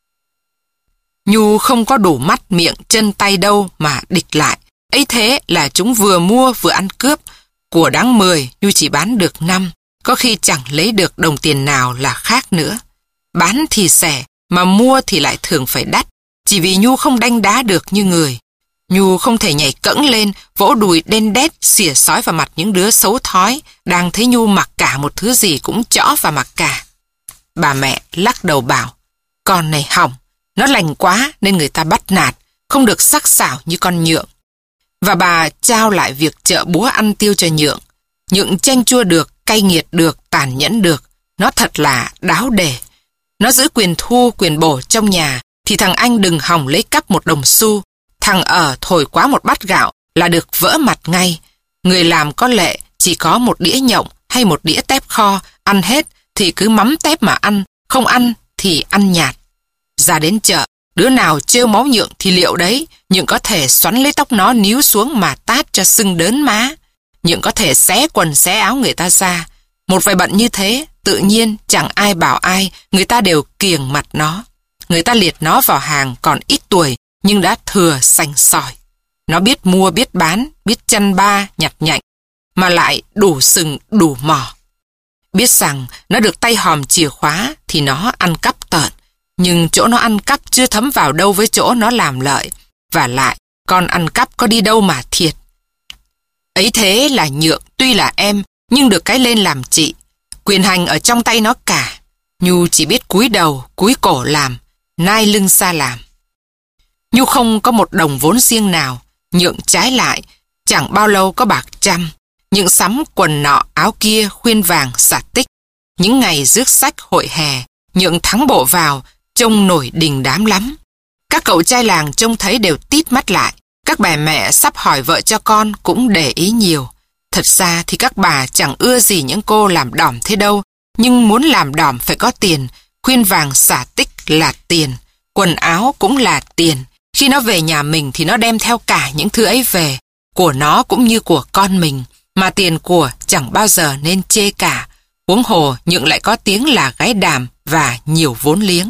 Nhu không có đủ mắt, miệng, chân, tay đâu mà địch lại. Ấy thế là chúng vừa mua vừa ăn cướp. Của đáng mười, Nhu chỉ bán được năm, có khi chẳng lấy được đồng tiền nào là khác nữa. Bán thì rẻ, mà mua thì lại thường phải đắt, chỉ vì Nhu không đanh đá được như người. Nhu không thể nhảy cẫng lên, vỗ đùi đen đét, xỉa xói vào mặt những đứa xấu thói, đang thấy Nhu mặc cả một thứ gì cũng chõ vào mặt cả. Bà mẹ lắc đầu bảo, con này hỏng, nó lành quá nên người ta bắt nạt, không được sắc sảo như con Nhượng. Và bà trao lại việc chợ búa ăn tiêu cho Nhượng. Nhượng chanh chua được, cay nghiệt được, tàn nhẫn được, nó thật là đáo đề. Nó giữ quyền thu, quyền bổ trong nhà, thì thằng anh đừng hòng lấy cắp một đồng xu. Thằng ở thổi quá một bát gạo là được vỡ mặt ngay. Người làm có lệ, chỉ có một đĩa nhộng hay một đĩa tép kho, ăn hết thì cứ mắm tép mà ăn, không ăn thì ăn nhạt. Ra đến chợ, đứa nào trêu máu Nhượng thì liệu đấy, Nhượng có thể xoắn lấy tóc nó níu xuống mà tát cho sưng đớn má. Nhượng có thể xé quần xé áo người ta ra. Một vài bận như thế, tự nhiên chẳng ai bảo ai, người ta đều kiềng mặt nó. Người ta liệt nó vào hàng còn ít tuổi, nhưng đã thừa sành sỏi. Nó biết mua biết bán, biết chăn ba nhặt nhạnh, mà lại đủ sừng đủ mỏ. Biết rằng nó được tay hòm chìa khóa thì nó ăn cắp tợn, nhưng chỗ nó ăn cắp chưa thấm vào đâu với chỗ nó làm lợi. Và lại, con ăn cắp có đi đâu mà thiệt. Ấy thế là Nhượng tuy là em, nhưng được cái lên làm chị. Quyền hành ở trong tay nó cả. Nhu chỉ biết cúi đầu, cúi cổ làm, nai lưng ra làm. Nhu không có một đồng vốn riêng nào. Nhượng trái lại, chẳng bao lâu có bạc trăm. Nhượng sắm quần nọ áo kia, khuyên vàng xả tích. Những ngày rước sách hội hè, Nhượng thắng bộ vào, trông nổi đình đám lắm. Các cậu trai làng trông thấy đều tít mắt lại. Các bà mẹ sắp hỏi vợ cho con cũng để ý nhiều. Thật ra thì các bà chẳng ưa gì những cô làm đỏm thế đâu. Nhưng muốn làm đỏm phải có tiền. Khuyên vàng xả tích là tiền. Quần áo cũng là tiền. Khi nó về nhà mình thì nó đem theo cả những thứ ấy về. Của nó cũng như của con mình. Mà tiền của chẳng bao giờ nên chê cả. Huống hồ Nhượng lại có tiếng là gái đàm và nhiều vốn liếng.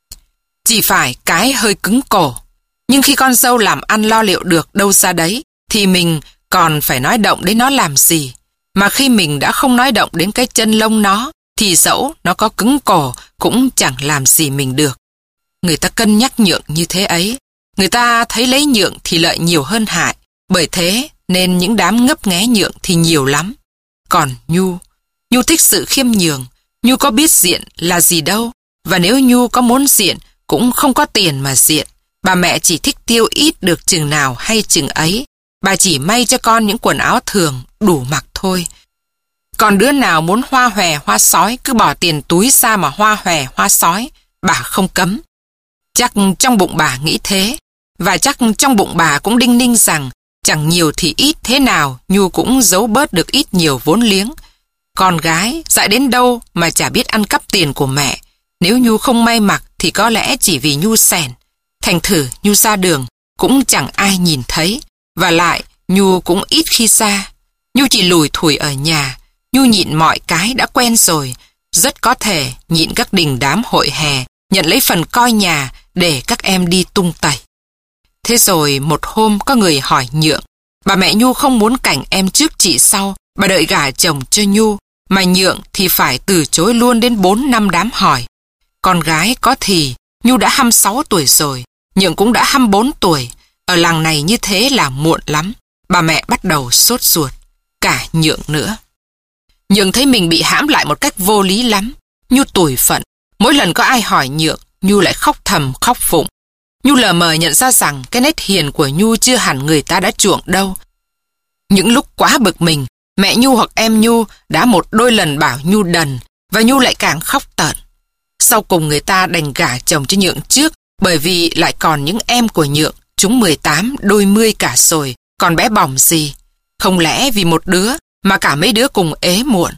Chỉ phải cái hơi cứng cổ. Nhưng khi con dâu làm ăn lo liệu được đâu ra đấy, thì mình còn phải nói động đến nó làm gì. Mà khi mình đã không nói động đến cái chân lông nó, thì dẫu nó có cứng cổ cũng chẳng làm gì mình được. Người ta cân nhắc Nhượng như thế ấy. Người ta thấy lấy Nhượng thì lợi nhiều hơn hại. Bởi thế nên những đám ngấp nghé Nhượng thì nhiều lắm. Còn Nhu, Nhu thích sự khiêm nhường. Nhu có biết diện là gì đâu. Và nếu Nhu có muốn diện, cũng không có tiền mà diện. Bà mẹ chỉ thích tiêu ít được chừng nào hay chừng ấy. Bà chỉ may cho con những quần áo thường đủ mặc thôi. Còn đứa nào muốn hoa hòe hoa sói cứ bỏ tiền túi ra mà hoa hòe hoa sói, bà không cấm. Chắc trong bụng bà nghĩ thế. Và chắc trong bụng bà cũng đinh ninh rằng chẳng nhiều thì ít thế nào Nhu cũng giấu bớt được ít nhiều vốn liếng. Con gái dại đến đâu mà chả biết ăn cắp tiền của mẹ. Nếu Nhu không may mặc thì có lẽ chỉ vì Nhu xẻn. Thành thử Nhu ra đường cũng chẳng ai nhìn thấy. Và lại Nhu cũng ít khi ra. Nhu chỉ lủi thủi ở nhà. Nhu nhịn mọi cái đã quen rồi. Rất có thể nhịn các đình đám hội hè, nhận lấy phần coi nhà để các em đi tung tẩy. Thế rồi một hôm có người hỏi Nhượng. Bà mẹ Nhu không muốn cảnh em trước chị sau. Bà đợi gả chồng cho Nhu. Mà Nhượng thì phải từ chối luôn đến bốn năm đám hỏi. Con gái có thì Nhu đã hăm sáu tuổi rồi. Nhượng cũng đã hăm bốn tuổi. Ở làng này như thế là muộn lắm. Bà mẹ bắt đầu sốt ruột. Cả Nhượng nữa. Nhượng thấy mình bị hãm lại một cách vô lý lắm. Nhu tủi phận. Mỗi lần có ai hỏi Nhượng, Nhu lại khóc thầm khóc phụng. Nhu lờ mờ nhận ra rằng cái nét hiền của Nhu chưa hẳn người ta đã chuộng đâu. Những lúc quá bực mình, mẹ Nhu hoặc em Nhu đã một đôi lần bảo Nhu đần, và Nhu lại càng khóc tợn. Sau cùng người ta đành gả chồng cho Nhượng trước, bởi vì lại còn những em của Nhượng, chúng mười tám đôi mươi cả rồi, còn bé bỏng gì. Không lẽ vì một đứa mà cả mấy đứa cùng ế muộn.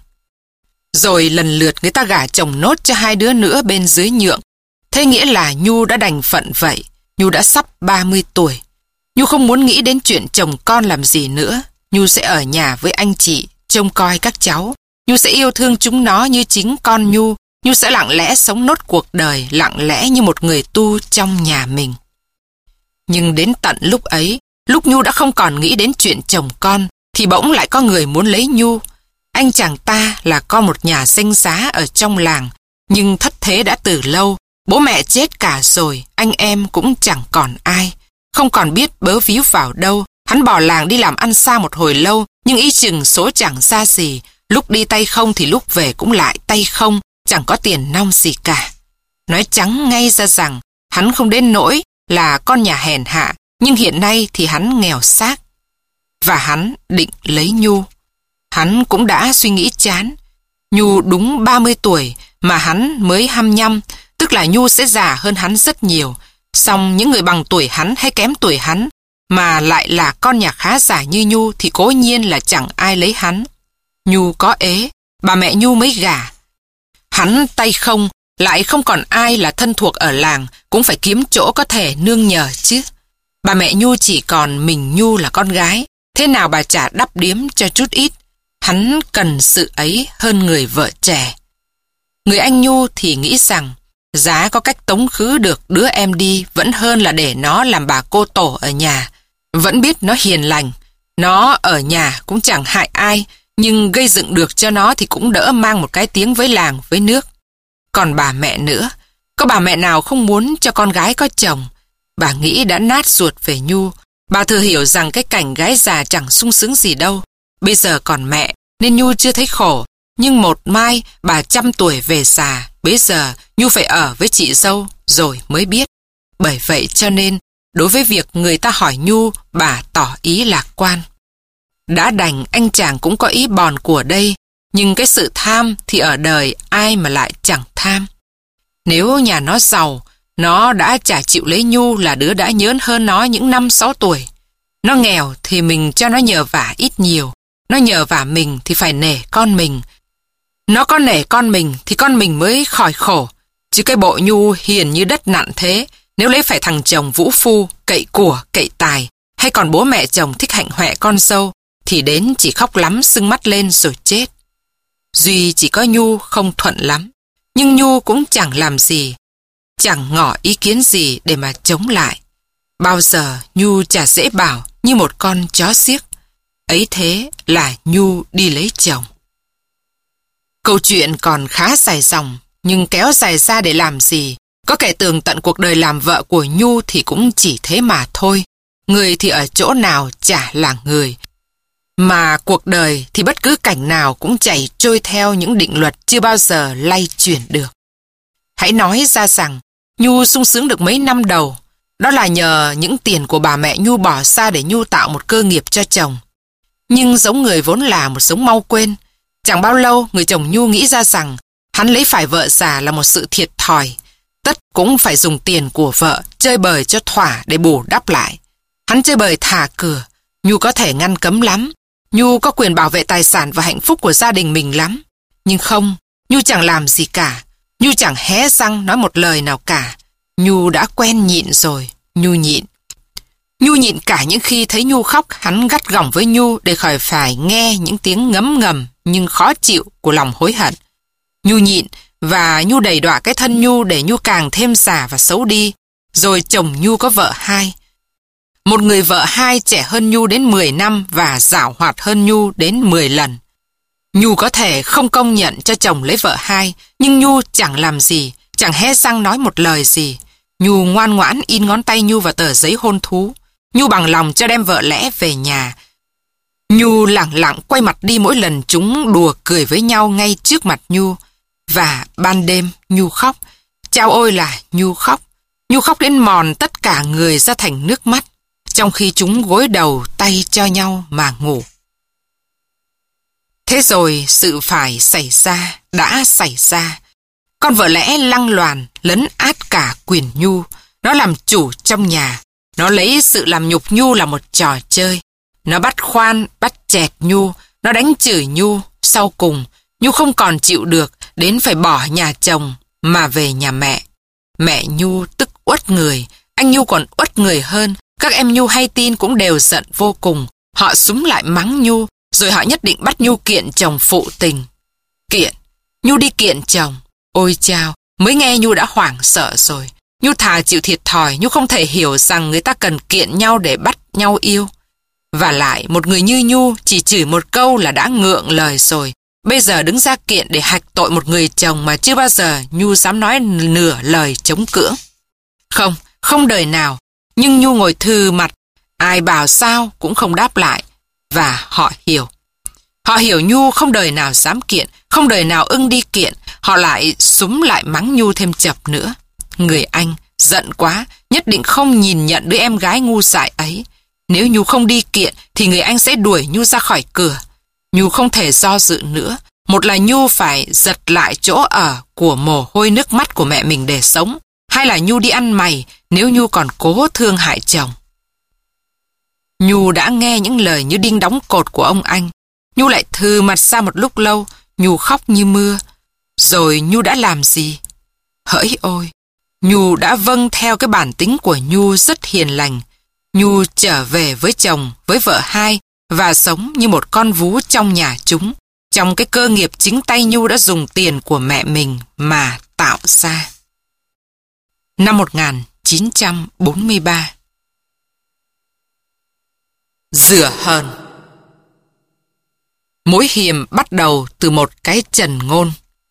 Rồi lần lượt người ta gả chồng nốt cho hai đứa nữa bên dưới Nhượng. Thế nghĩa là Nhu đã đành phận vậy. Nhu đã sắp ba mươi tuổi. Nhu không muốn nghĩ đến chuyện chồng con làm gì nữa. Nhu sẽ ở nhà với anh chị, trông coi các cháu. Nhu sẽ yêu thương chúng nó như chính con Nhu. Nhu sẽ lặng lẽ sống nốt cuộc đời, lặng lẽ như một người tu trong nhà mình. Nhưng đến tận lúc ấy, lúc Nhu đã không còn nghĩ đến chuyện chồng con, thì bỗng lại có người muốn lấy Nhu. Anh chàng ta là con một nhà danh giá ở trong làng, nhưng thất thế đã từ lâu. Bố mẹ chết cả rồi, anh em cũng chẳng còn ai. Không còn biết bớ víu vào đâu. Hắn bỏ làng đi làm ăn xa một hồi lâu, nhưng ý chừng số chẳng ra gì. Lúc đi tay không thì lúc về cũng lại tay không, chẳng có tiền nong gì cả. Nói trắng ngay ra rằng, hắn không đến nỗi là con nhà hèn hạ, nhưng hiện nay thì hắn nghèo xác. Và hắn định lấy Nhu. Hắn cũng đã suy nghĩ chán. Nhu đúng ba mươi tuổi mà hắn mới hai mươi lăm, tức là Nhu sẽ già hơn hắn rất nhiều. Song những người bằng tuổi hắn hay kém tuổi hắn mà lại là con nhà khá giả như Nhu thì cố nhiên là chẳng ai lấy hắn. Nhu có ế, bà mẹ Nhu mới gả. Hắn tay không, lại không còn ai là thân thuộc ở làng, cũng phải kiếm chỗ có thể nương nhờ chứ. Bà mẹ Nhu chỉ còn mình Nhu là con gái, thế nào bà chả đắp điếm cho chút ít. Hắn cần sự ấy hơn người vợ trẻ. Người anh Nhu thì nghĩ rằng giá có cách tống khứ được đứa em đi vẫn hơn là để nó làm bà cô tổ ở nhà. Vẫn biết nó hiền lành, nó ở nhà cũng chẳng hại ai, nhưng gây dựng được cho nó thì cũng đỡ mang một cái tiếng với làng với nước. Còn bà mẹ nữa, có bà mẹ nào không muốn cho con gái có chồng. Bà nghĩ đã nát ruột về Nhu. Bà thừa hiểu rằng cái cảnh gái già chẳng sung sướng gì đâu. Bây giờ còn mẹ nên Nhu chưa thấy khổ, nhưng một mai bà trăm tuổi về già, bây giờ Nhu phải ở với chị dâu rồi mới biết. Bởi vậy cho nên đối với việc người ta hỏi Nhu, bà tỏ ý lạc quan. Đã đành anh chàng cũng có ý bòn của đây, nhưng cái sự tham thì ở đời ai mà lại chẳng tham. Nếu nhà nó giàu, nó đã chả chịu lấy Nhu là đứa đã nhớn hơn nó những năm sáu tuổi. Nó nghèo thì mình cho nó nhờ vả ít nhiều. Nó nhờ vả mình thì phải nể con mình. Nó có nể con mình thì con mình mới khỏi khổ. Chứ cái bộ Nhu hiền như đất nặn thế, nếu lấy phải thằng chồng vũ phu, cậy của, cậy tài, hay còn bố mẹ chồng thích hạnh hoẹ con dâu, thì đến chỉ khóc lắm sưng mắt lên rồi chết. Duy chỉ có Nhu không thuận lắm, nhưng Nhu cũng chẳng làm gì, chẳng ngỏ ý kiến gì để mà chống lại. Bao giờ Nhu chả dễ bảo như một con chó xiếc. Ấy thế là Nhu đi lấy chồng. Câu chuyện còn khá dài dòng, nhưng kéo dài ra để làm gì? Có kẻ tường tận cuộc đời làm vợ của Nhu thì cũng chỉ thế mà thôi. Người thì ở chỗ nào chả là người. Mà cuộc đời thì bất cứ cảnh nào cũng chảy trôi theo những định luật chưa bao giờ lay chuyển được. Hãy nói ra rằng Nhu sung sướng được mấy năm đầu, đó là nhờ những tiền của bà mẹ Nhu bỏ ra để Nhu tạo một cơ nghiệp cho chồng. Nhưng giống người vốn là một sống mau quên. Chẳng bao lâu người chồng Nhu nghĩ ra rằng hắn lấy phải vợ già là một sự thiệt thòi. Tất cũng phải dùng tiền của vợ chơi bời cho thỏa để bù đắp lại. Hắn chơi bời thả cửa, Nhu có thể ngăn cấm lắm. Nhu có quyền bảo vệ tài sản và hạnh phúc của gia đình mình lắm. Nhưng không, Nhu chẳng làm gì cả. Nhu chẳng hé răng nói một lời nào cả. Nhu đã quen nhịn rồi. Nhu nhịn. Nhu nhịn cả những khi thấy Nhu khóc, hắn gắt gỏng với Nhu để khỏi phải nghe những tiếng ngấm ngầm nhưng khó chịu của lòng hối hận. Nhu nhịn và Nhu đẩy đọa cái thân Nhu để Nhu càng thêm già và xấu đi. Rồi chồng Nhu có vợ hai. Một người vợ hai trẻ hơn Nhu đến mười năm và giảo hoạt hơn Nhu đến mười lần. Nhu có thể không công nhận cho chồng lấy vợ hai, nhưng Nhu chẳng làm gì, chẳng hé răng nói một lời gì. Nhu ngoan ngoãn in ngón tay Nhu vào tờ giấy hôn thú. Nhu bằng lòng cho đem vợ lẽ về nhà. Nhu lẳng lặng quay mặt đi mỗi lần chúng đùa cười với nhau ngay trước mặt Nhu. Và ban đêm Nhu khóc. Chao ôi là Nhu khóc. Nhu khóc đến mòn tất cả người ra thành nước mắt, trong khi chúng gối đầu tay cho nhau mà ngủ. Thế rồi sự phải xảy ra, đã xảy ra. Con vợ lẽ lăng loàn, lấn át cả quyền Nhu. Nó làm chủ trong nhà. Nó lấy sự làm nhục Nhu là một trò chơi. Nó bắt khoan, bắt chẹt Nhu. Nó đánh chửi Nhu. Sau cùng, Nhu không còn chịu được, đến phải bỏ nhà chồng mà về nhà mẹ. Mẹ Nhu tức uất người. Anh Nhu còn uất người hơn. Các em Nhu hay tin cũng đều giận vô cùng. Họ súm lại mắng Nhu, rồi họ nhất định bắt Nhu kiện chồng phụ tình. Kiện. Nhu đi kiện chồng. Ôi chao, mới nghe Nhu đã hoảng sợ rồi. Nhu thà chịu thiệt thòi. Nhu không thể hiểu rằng người ta cần kiện nhau để bắt nhau yêu. Và lại, một người như Nhu chỉ chửi một câu là đã ngượng lời rồi. Bây giờ đứng ra kiện để hạch tội một người chồng mà chưa bao giờ Nhu dám nói nửa lời chống cưỡng. Không, không đời nào. Nhưng Nhu ngồi thừ mặt, ai bảo sao cũng không đáp lại. Và họ hiểu. Họ hiểu Nhu không đời nào dám kiện, không đời nào ưng đi kiện. Họ lại súm lại mắng Nhu thêm chập nữa. Người anh giận quá, nhất định không nhìn nhận đứa em gái ngu dại ấy. Nếu Nhu không đi kiện thì người anh sẽ đuổi Nhu ra khỏi cửa. Nhu không thể do dự nữa. Một là Nhu phải giật lại chỗ ở của mồ hôi nước mắt của mẹ mình để sống. Hai là Nhu đi ăn mày nếu Nhu còn cố thương hại chồng. Nhu đã nghe những lời như đinh đóng cột của ông anh. Nhu lại thừ mặt ra một lúc lâu. Nhu khóc như mưa. Rồi Nhu đã làm gì? Hỡi ôi! Nhu đã vâng theo cái bản tính của Nhu rất hiền lành. Nhu trở về với chồng, với vợ hai và sống như một con vú trong nhà chúng, trong cái cơ nghiệp chính tay Nhu đã dùng tiền của mẹ mình mà tạo ra. Năm một nghìn chín trăm bốn mươi ba. Rửa hờn. Mối hiềm bắt đầu từ một cái trần ngôn.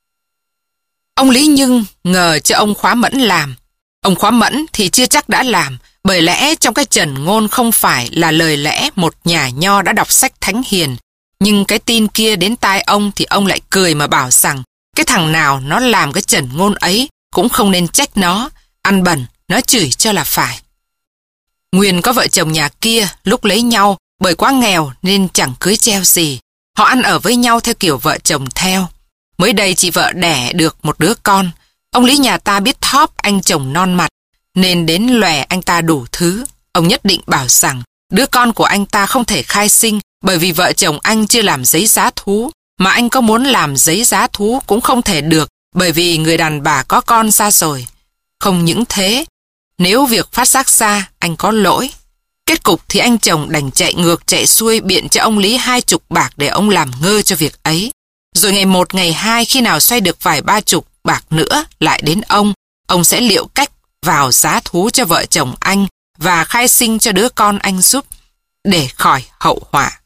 Ông Lý Nhưng ngờ cho ông Khóa Mẫn làm. Ông Khóa Mẫn thì chưa chắc đã làm, bởi lẽ trong cái trần ngôn không phải là lời lẽ một nhà nho đã đọc sách thánh hiền. Nhưng cái tin kia đến tai ông thì ông lại cười mà bảo rằng cái thằng nào nó làm cái trần ngôn ấy cũng không nên trách nó, ăn bẩn, nó chửi cho là phải. Nguyên có vợ chồng nhà kia lúc lấy nhau bởi quá nghèo nên chẳng cưới treo gì. Họ ăn ở với nhau theo kiểu vợ chồng theo. Mới đây chị vợ đẻ được một đứa con. Ông Lý nhà ta biết thóp anh chồng non mặt nên đến lòe anh ta đủ thứ. Ông nhất định bảo rằng đứa con của anh ta không thể khai sinh bởi vì vợ chồng anh chưa làm giấy giá thú, mà anh có muốn làm giấy giá thú cũng không thể được bởi vì người đàn bà có con ra rồi. Không những thế, nếu việc phát giác ra anh có lỗi, kết cục thì anh chồng đành chạy ngược chạy xuôi biện cho ông Lý hai chục bạc để ông làm ngơ cho việc ấy. Rồi ngày một ngày hai khi nào xoay được vài ba chục bạc nữa lại đến ông, ông sẽ liệu cách vào giá thú cho vợ chồng anh và khai sinh cho đứa con anh giúp để khỏi hậu họa.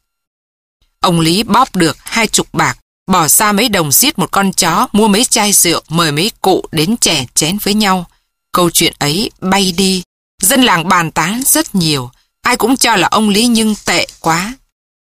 Ông Lý bóp được hai chục bạc, bỏ ra mấy đồng giết một con chó, mua mấy chai rượu, mời mấy cụ đến chè chén với nhau. Câu chuyện ấy bay đi, dân làng bàn tán rất nhiều, ai cũng cho là ông Lý Nhưng tệ quá.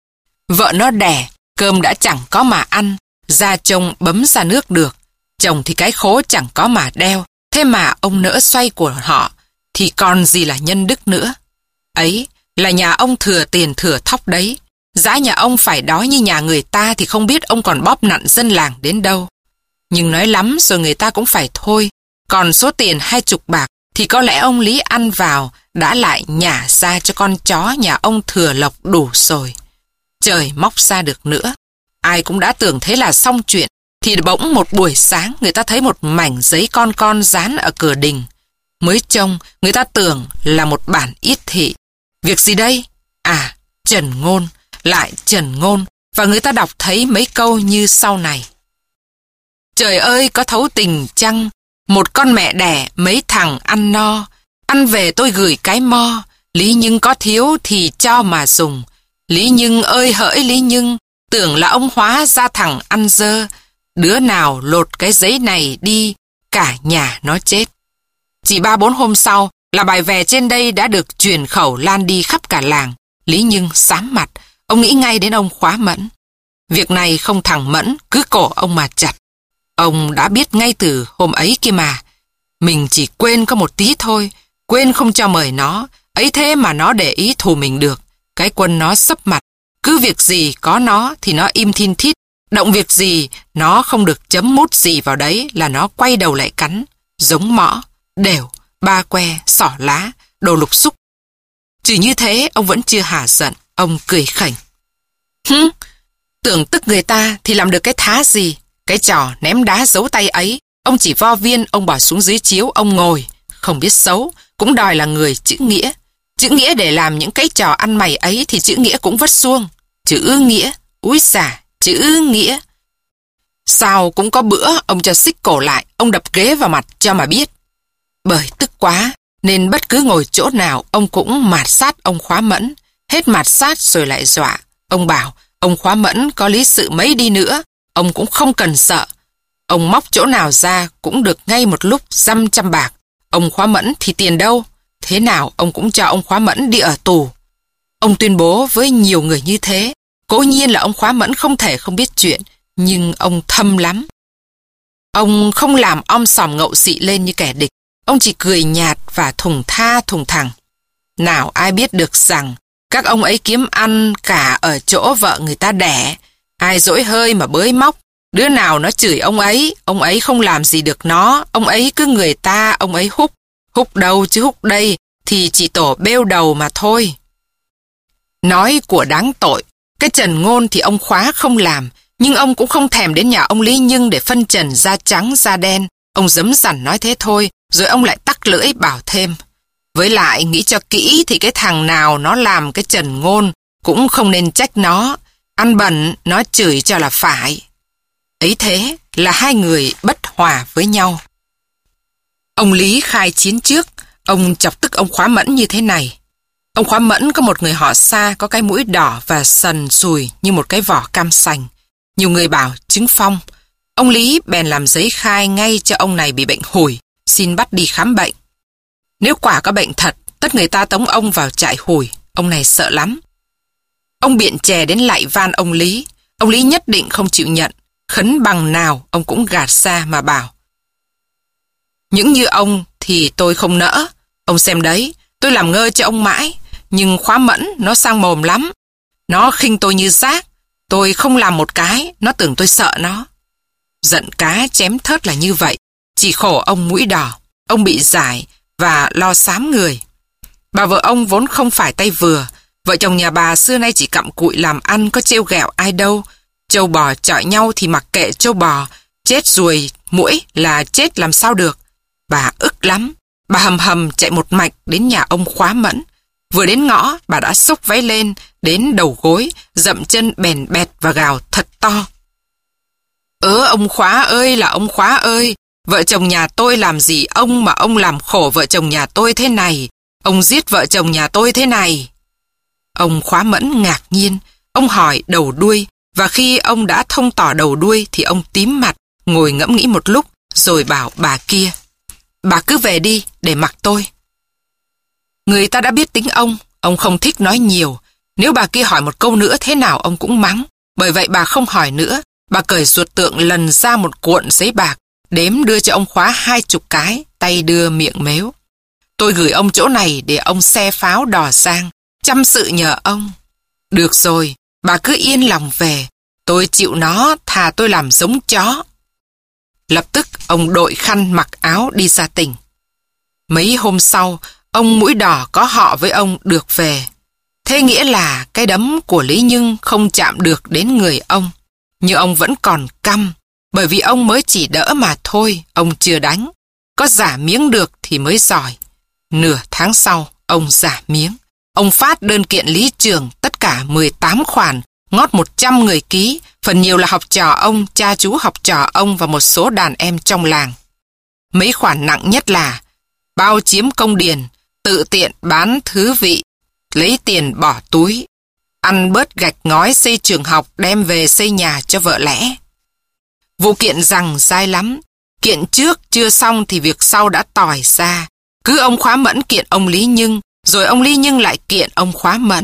Vợ nó đẻ, cơm đã chẳng có mà ăn, da chồng bấm ra nước được, chồng thì cái khố chẳng có mà đeo, thế mà ông nỡ xoay của họ, thì còn gì là nhân đức nữa. Ấy là nhà ông thừa tiền thừa thóc đấy, giá nhà ông phải đói như nhà người ta thì không biết ông còn bóp nặn dân làng đến đâu. Nhưng nói lắm rồi người ta cũng phải thôi, còn số tiền hai chục bạc thì có lẽ ông Lý ăn vào đã lại nhả ra cho con chó nhà ông thừa lộc đủ rồi. Trời móc ra được nữa. Ai cũng đã tưởng thế là xong chuyện, thì bỗng một buổi sáng người ta thấy một mảnh giấy con con dán ở cửa đình. Mới trông người ta tưởng là một bản yết thị. Việc gì đây? À, trần ngôn, lại trần ngôn, và người ta đọc thấy mấy câu như sau này. Trời ơi có thấu tình chăng, một con mẹ đẻ mấy thằng ăn no, ăn về tôi gửi cái mo, Lý Nhưng có thiếu thì cho mà dùng. Lý Nhưng ơi hỡi Lý Nhưng, tưởng là ông hóa ra thằng ăn dơ, đứa nào lột cái giấy này đi, cả nhà nó chết. Chỉ ba bốn hôm sau là bài về trên đây đã được truyền khẩu lan đi khắp cả làng. Lý Nhưng xám mặt, ông nghĩ ngay đến ông Khóa Mẫn. Việc này không thằng Mẫn cứ cổ ông mà chặt. Ông đã biết ngay từ hôm ấy kia mà. Mình chỉ quên có một tí thôi, quên không cho mời nó, ấy thế mà nó để ý thù mình được. Cái quân nó sấp mặt, cứ việc gì có nó thì nó im thin thít, động việc gì nó không được chấm mút gì vào đấy là nó quay đầu lại cắn, giống mõ, đều, ba que, xỏ lá, đồ lục xúc. Chỉ như thế ông vẫn chưa hả giận, ông cười khỉnh. Hứ, tưởng tức người ta thì làm được cái thá gì. Cái trò ném đá giấu tay ấy, ông chỉ vo viên, ông bỏ xuống dưới chiếu, ông ngồi, không biết xấu, cũng đòi là người chữ nghĩa. Chữ nghĩa để làm những cái trò ăn mày ấy thì chữ nghĩa cũng vất xuông. Chữ nghĩa, úi xả, chữ nghĩa. Sao cũng có bữa ông cho xích cổ lại, ông đập ghế vào mặt cho mà biết. Bởi tức quá, nên bất cứ ngồi chỗ nào ông cũng mạt sát ông Khóa Mẫn. Hết mạt sát rồi lại dọa. Ông bảo ông Khóa Mẫn có lý sự mấy đi nữa, ông cũng không cần sợ. Ông móc chỗ nào ra cũng được ngay một lúc dăm trăm bạc. Ông Khóa Mẫn thì tiền đâu? Thế nào ông cũng cho ông Khóa Mẫn đi ở tù. Ông tuyên bố với nhiều người như thế. Cố nhiên là ông Khóa Mẫn không thể không biết chuyện, nhưng ông thâm lắm. Ông không làm om sòm ngậu xị lên như kẻ địch. Ông chỉ cười nhạt và thùng tha thùng thẳng. Nào ai biết được rằng các ông ấy kiếm ăn cả ở chỗ vợ người ta đẻ. Ai dỗi hơi mà bới móc. Đứa nào nó chửi ông ấy, ông ấy không làm gì được nó. Ông ấy cứ người ta, ông ấy húc. Húc đâu chứ húc đây thì chỉ tổ bêu đầu mà thôi. Nói của đáng tội. Cái trần ngôn thì ông Khóa không làm, nhưng ông cũng không thèm đến nhà ông Lý Nhưng để phân trần da trắng da đen. Ông dấm dẳn nói thế thôi, rồi ông lại tắc lưỡi bảo thêm. Với lại nghĩ cho kỹ thì cái thằng nào nó làm cái trần ngôn cũng không nên trách nó. Ăn bẩn nó chửi cho là phải. Ấy thế là hai người bất hòa với nhau. Ông Lý khai chiến trước, ông chọc tức ông Khóa Mẫn như thế này. Ông Khóa Mẫn có một người họ Sa, có cái mũi đỏ và sần sùi như một cái vỏ cam sành. Nhiều người bảo chứng phong. Ông Lý bèn làm giấy khai ngay cho ông này bị bệnh hủi, xin bắt đi khám bệnh. Nếu quả có bệnh thật, tất người ta tống ông vào trại hủi. Ông này sợ lắm. Ông biện chè đến lạy van ông Lý. Ông Lý nhất định không chịu nhận. Khấn bằng nào ông cũng gạt xa mà bảo. Những như ông thì tôi không nỡ. Ông xem đấy, tôi làm ngơ cho ông mãi. Nhưng Khóa Mẫn nó sang mồm lắm. Nó khinh tôi như rác. Tôi không làm một cái, nó tưởng tôi sợ nó. Giận cá chém thớt là như vậy. Chỉ khổ ông mũi đỏ. Ông bị giải và lo xám người. Bà vợ ông vốn không phải tay vừa. Vợ chồng nhà bà xưa nay chỉ cặm cụi làm ăn, có trêu ghẹo ai đâu. Trâu bò chọi nhau thì mặc kệ trâu bò. Chết ruồi, muỗi là chết làm sao được. Bà ức lắm. Bà hầm hầm chạy một mạch đến nhà ông Khóa Mẫn. Vừa đến ngõ, bà đã xốc váy lên, đến đầu gối, dậm chân bèn bẹt và gào thật to. Ớ ông Khóa ơi là ông Khóa ơi, vợ chồng nhà tôi làm gì ông mà ông làm khổ vợ chồng nhà tôi thế này, ông giết vợ chồng nhà tôi thế này. Ông Khóa Mẫn ngạc nhiên, ông hỏi đầu đuôi, và khi ông đã thông tỏ đầu đuôi thì ông tím mặt, ngồi ngẫm nghĩ một lúc, rồi bảo bà kia. Bà cứ về đi, để mặc tôi. Người ta đã biết tính ông, ông không thích nói nhiều. Nếu bà kia hỏi một câu nữa thế nào ông cũng mắng. Bởi vậy bà không hỏi nữa. Bà cởi ruột tượng lần ra một cuộn giấy bạc, đếm đưa cho ông Khóa hai chục cái, tay đưa miệng mếu. Tôi gửi ông chỗ này để ông xe pháo đò sang, chăm sự nhờ ông. Được rồi, bà cứ yên lòng về. Tôi chịu nó, thà tôi làm giống chó. Lập tức ông đội khăn mặc áo đi ra tỉnh. Mấy hôm sau, ông mũi đỏ có họ với ông được về. Thế nghĩa là cái đấm của Lý Nhưng không chạm được đến người ông. Nhưng ông vẫn còn căm, bởi vì ông mới chỉ đỡ mà thôi, ông chưa đánh. Có giả miếng được thì mới giỏi. Nửa tháng sau, ông giả miếng. Ông phát đơn kiện lý trường tất cả mười tám khoản, ngót một trăm người ký, phần nhiều là học trò ông, cha chú học trò ông và một số đàn em trong làng. Mấy khoản nặng nhất là bao chiếm công điền, tự tiện bán thứ vị, lấy tiền bỏ túi, ăn bớt gạch ngói xây trường học đem về xây nhà cho vợ lẽ. Vụ kiện rằng dai lắm, kiện trước chưa xong thì việc sau đã tỏi ra. Cứ ông Khóa Mẫn kiện ông Lý Nhưng, rồi ông Lý Nhưng lại kiện ông Khóa Mẫn.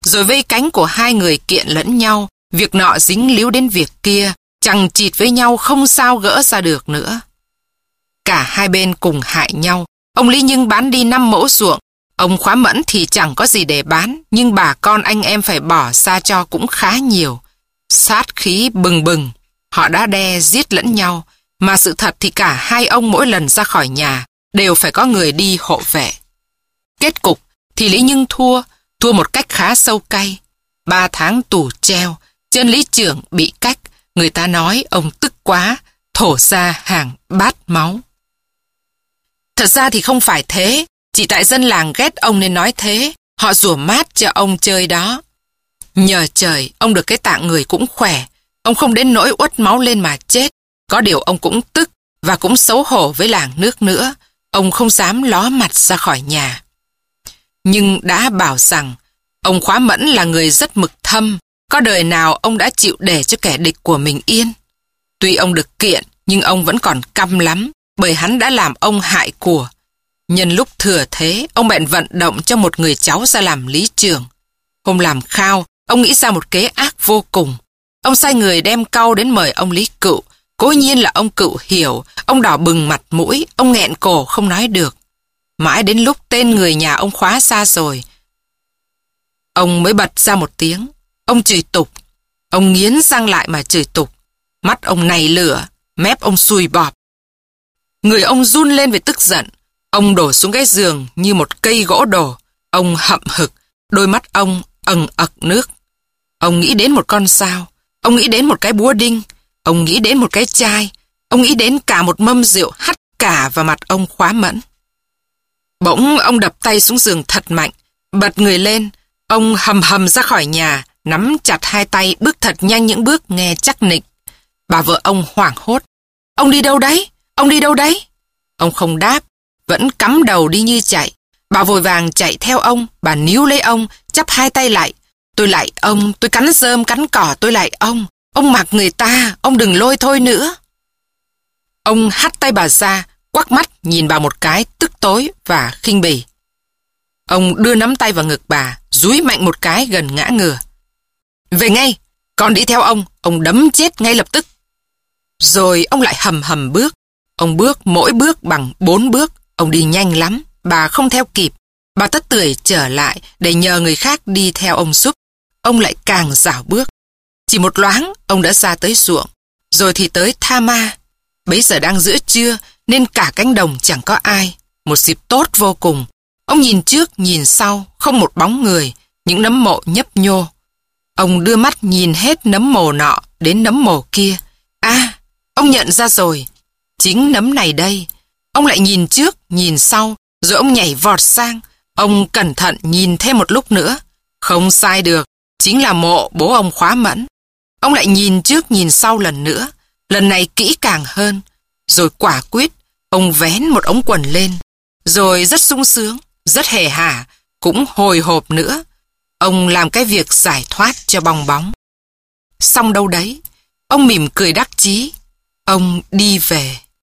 Rồi vây cánh của hai người kiện lẫn nhau, việc nọ dính líu đến việc kia, chằng chịt với nhau không sao gỡ ra được nữa. Cả hai bên cùng hại nhau. Ông Lý Nhưng bán đi năm mẫu ruộng. Ông Khóa Mẫn thì chẳng có gì để bán, nhưng bà con anh em phải bỏ ra cho cũng khá nhiều. Sát khí bừng bừng, họ đã đe giết lẫn nhau, mà sự thật thì cả hai ông mỗi lần ra khỏi nhà đều phải có người đi hộ vệ. Kết cục thì Lý Nhưng thua, thua một cách khá sâu cay. Ba tháng tù treo, chân lý trưởng bị cách, người ta nói ông tức quá, thổ ra hàng bát máu. Thật ra thì không phải thế, chỉ tại dân làng ghét ông nên nói thế, họ rủa mát cho ông chơi đó. Nhờ trời, ông được cái tạng người cũng khỏe, ông không đến nỗi uất máu lên mà chết. Có điều ông cũng tức và cũng xấu hổ với làng nước nữa, ông không dám ló mặt ra khỏi nhà. Nhưng đã bảo rằng, ông Khóa Mẫn là người rất mực thâm, có đời nào ông đã chịu để cho kẻ địch của mình yên. Tuy ông được kiện, nhưng ông vẫn còn căm lắm, bởi hắn đã làm ông hại của. Nhân lúc thừa thế, ông bèn vận động cho một người cháu ra làm lý trưởng. Hôm làm khao, ông nghĩ ra một kế ác vô cùng. Ông sai người đem cau đến mời ông Lý Cựu. Cố nhiên là ông Cựu hiểu, ông đỏ bừng mặt mũi, ông nghẹn cổ không nói được. Mãi đến lúc tên người nhà ông Khóa xa rồi, ông mới bật ra một tiếng. Ông chửi tục. Ông nghiến răng lại mà chửi tục. Mắt ông nảy lửa, mép ông sùi bọp. Người ông run lên vì tức giận. Ông đổ xuống cái giường như một cây gỗ đổ. Ông hậm hực, đôi mắt ông ẩn ặc nước. Ông nghĩ đến một con sao. Ông nghĩ đến một cái búa đinh. Ông nghĩ đến một cái chai. Ông nghĩ đến cả một mâm rượu hắt cả vào mặt ông Khóa Mẫn. Bỗng ông đập tay xuống giường thật mạnh, bật người lên. Ông hầm hầm ra khỏi nhà, nắm chặt hai tay bước thật nhanh những bước nghe chắc nịch. Bà vợ ông hoảng hốt. Ông đi đâu đấy? Ông đi đâu đấy? Ông không đáp, vẫn cắm đầu đi như chạy. Bà vội vàng chạy theo ông, bà níu lấy ông, chắp hai tay lại. Tôi lại ông, tôi cắn rơm cắn cỏ tôi lại ông. Ông mặc người ta, ông đừng lôi thôi nữa. Ông hắt tay bà ra, quắc mắt nhìn bà một cái tức tối và khinh bỉ. Ông đưa nắm tay vào ngực bà, dúi mạnh một cái gần ngã ngửa. Về ngay, con đi theo ông, ông đấm chết ngay lập tức. Rồi ông lại hầm hầm bước. Ông bước mỗi bước bằng bốn bước. Ông đi nhanh lắm, bà không theo kịp. Bà tất tưởi trở lại để nhờ người khác đi theo ông giúp. Ông lại càng rảo bước. Chỉ một loáng, ông đã ra tới ruộng. Rồi thì tới Tha Ma. Bấy giờ đang giữa trưa nên cả cánh đồng chẳng có ai. Một dịp tốt vô cùng. Ông nhìn trước nhìn sau, không một bóng người, những nấm mộ nhấp nhô. Ông đưa mắt nhìn hết nấm mồ nọ đến nấm mồ kia. À, ông nhận ra rồi, chính nấm này đây. Ông lại nhìn trước nhìn sau, rồi ông nhảy vọt sang. Ông cẩn thận nhìn thêm một lúc nữa. Không sai được, chính là mộ bố ông Khóa Mẫn. Ông lại nhìn trước nhìn sau lần nữa, lần này kỹ càng hơn. Rồi quả quyết, ông vén một ống quần lên. Rồi rất sung sướng, rất hề hả, cũng hồi hộp nữa. Ông làm cái việc giải thoát cho bong bóng. Xong đâu đấy, ông mỉm cười đắc chí. Ông đi về.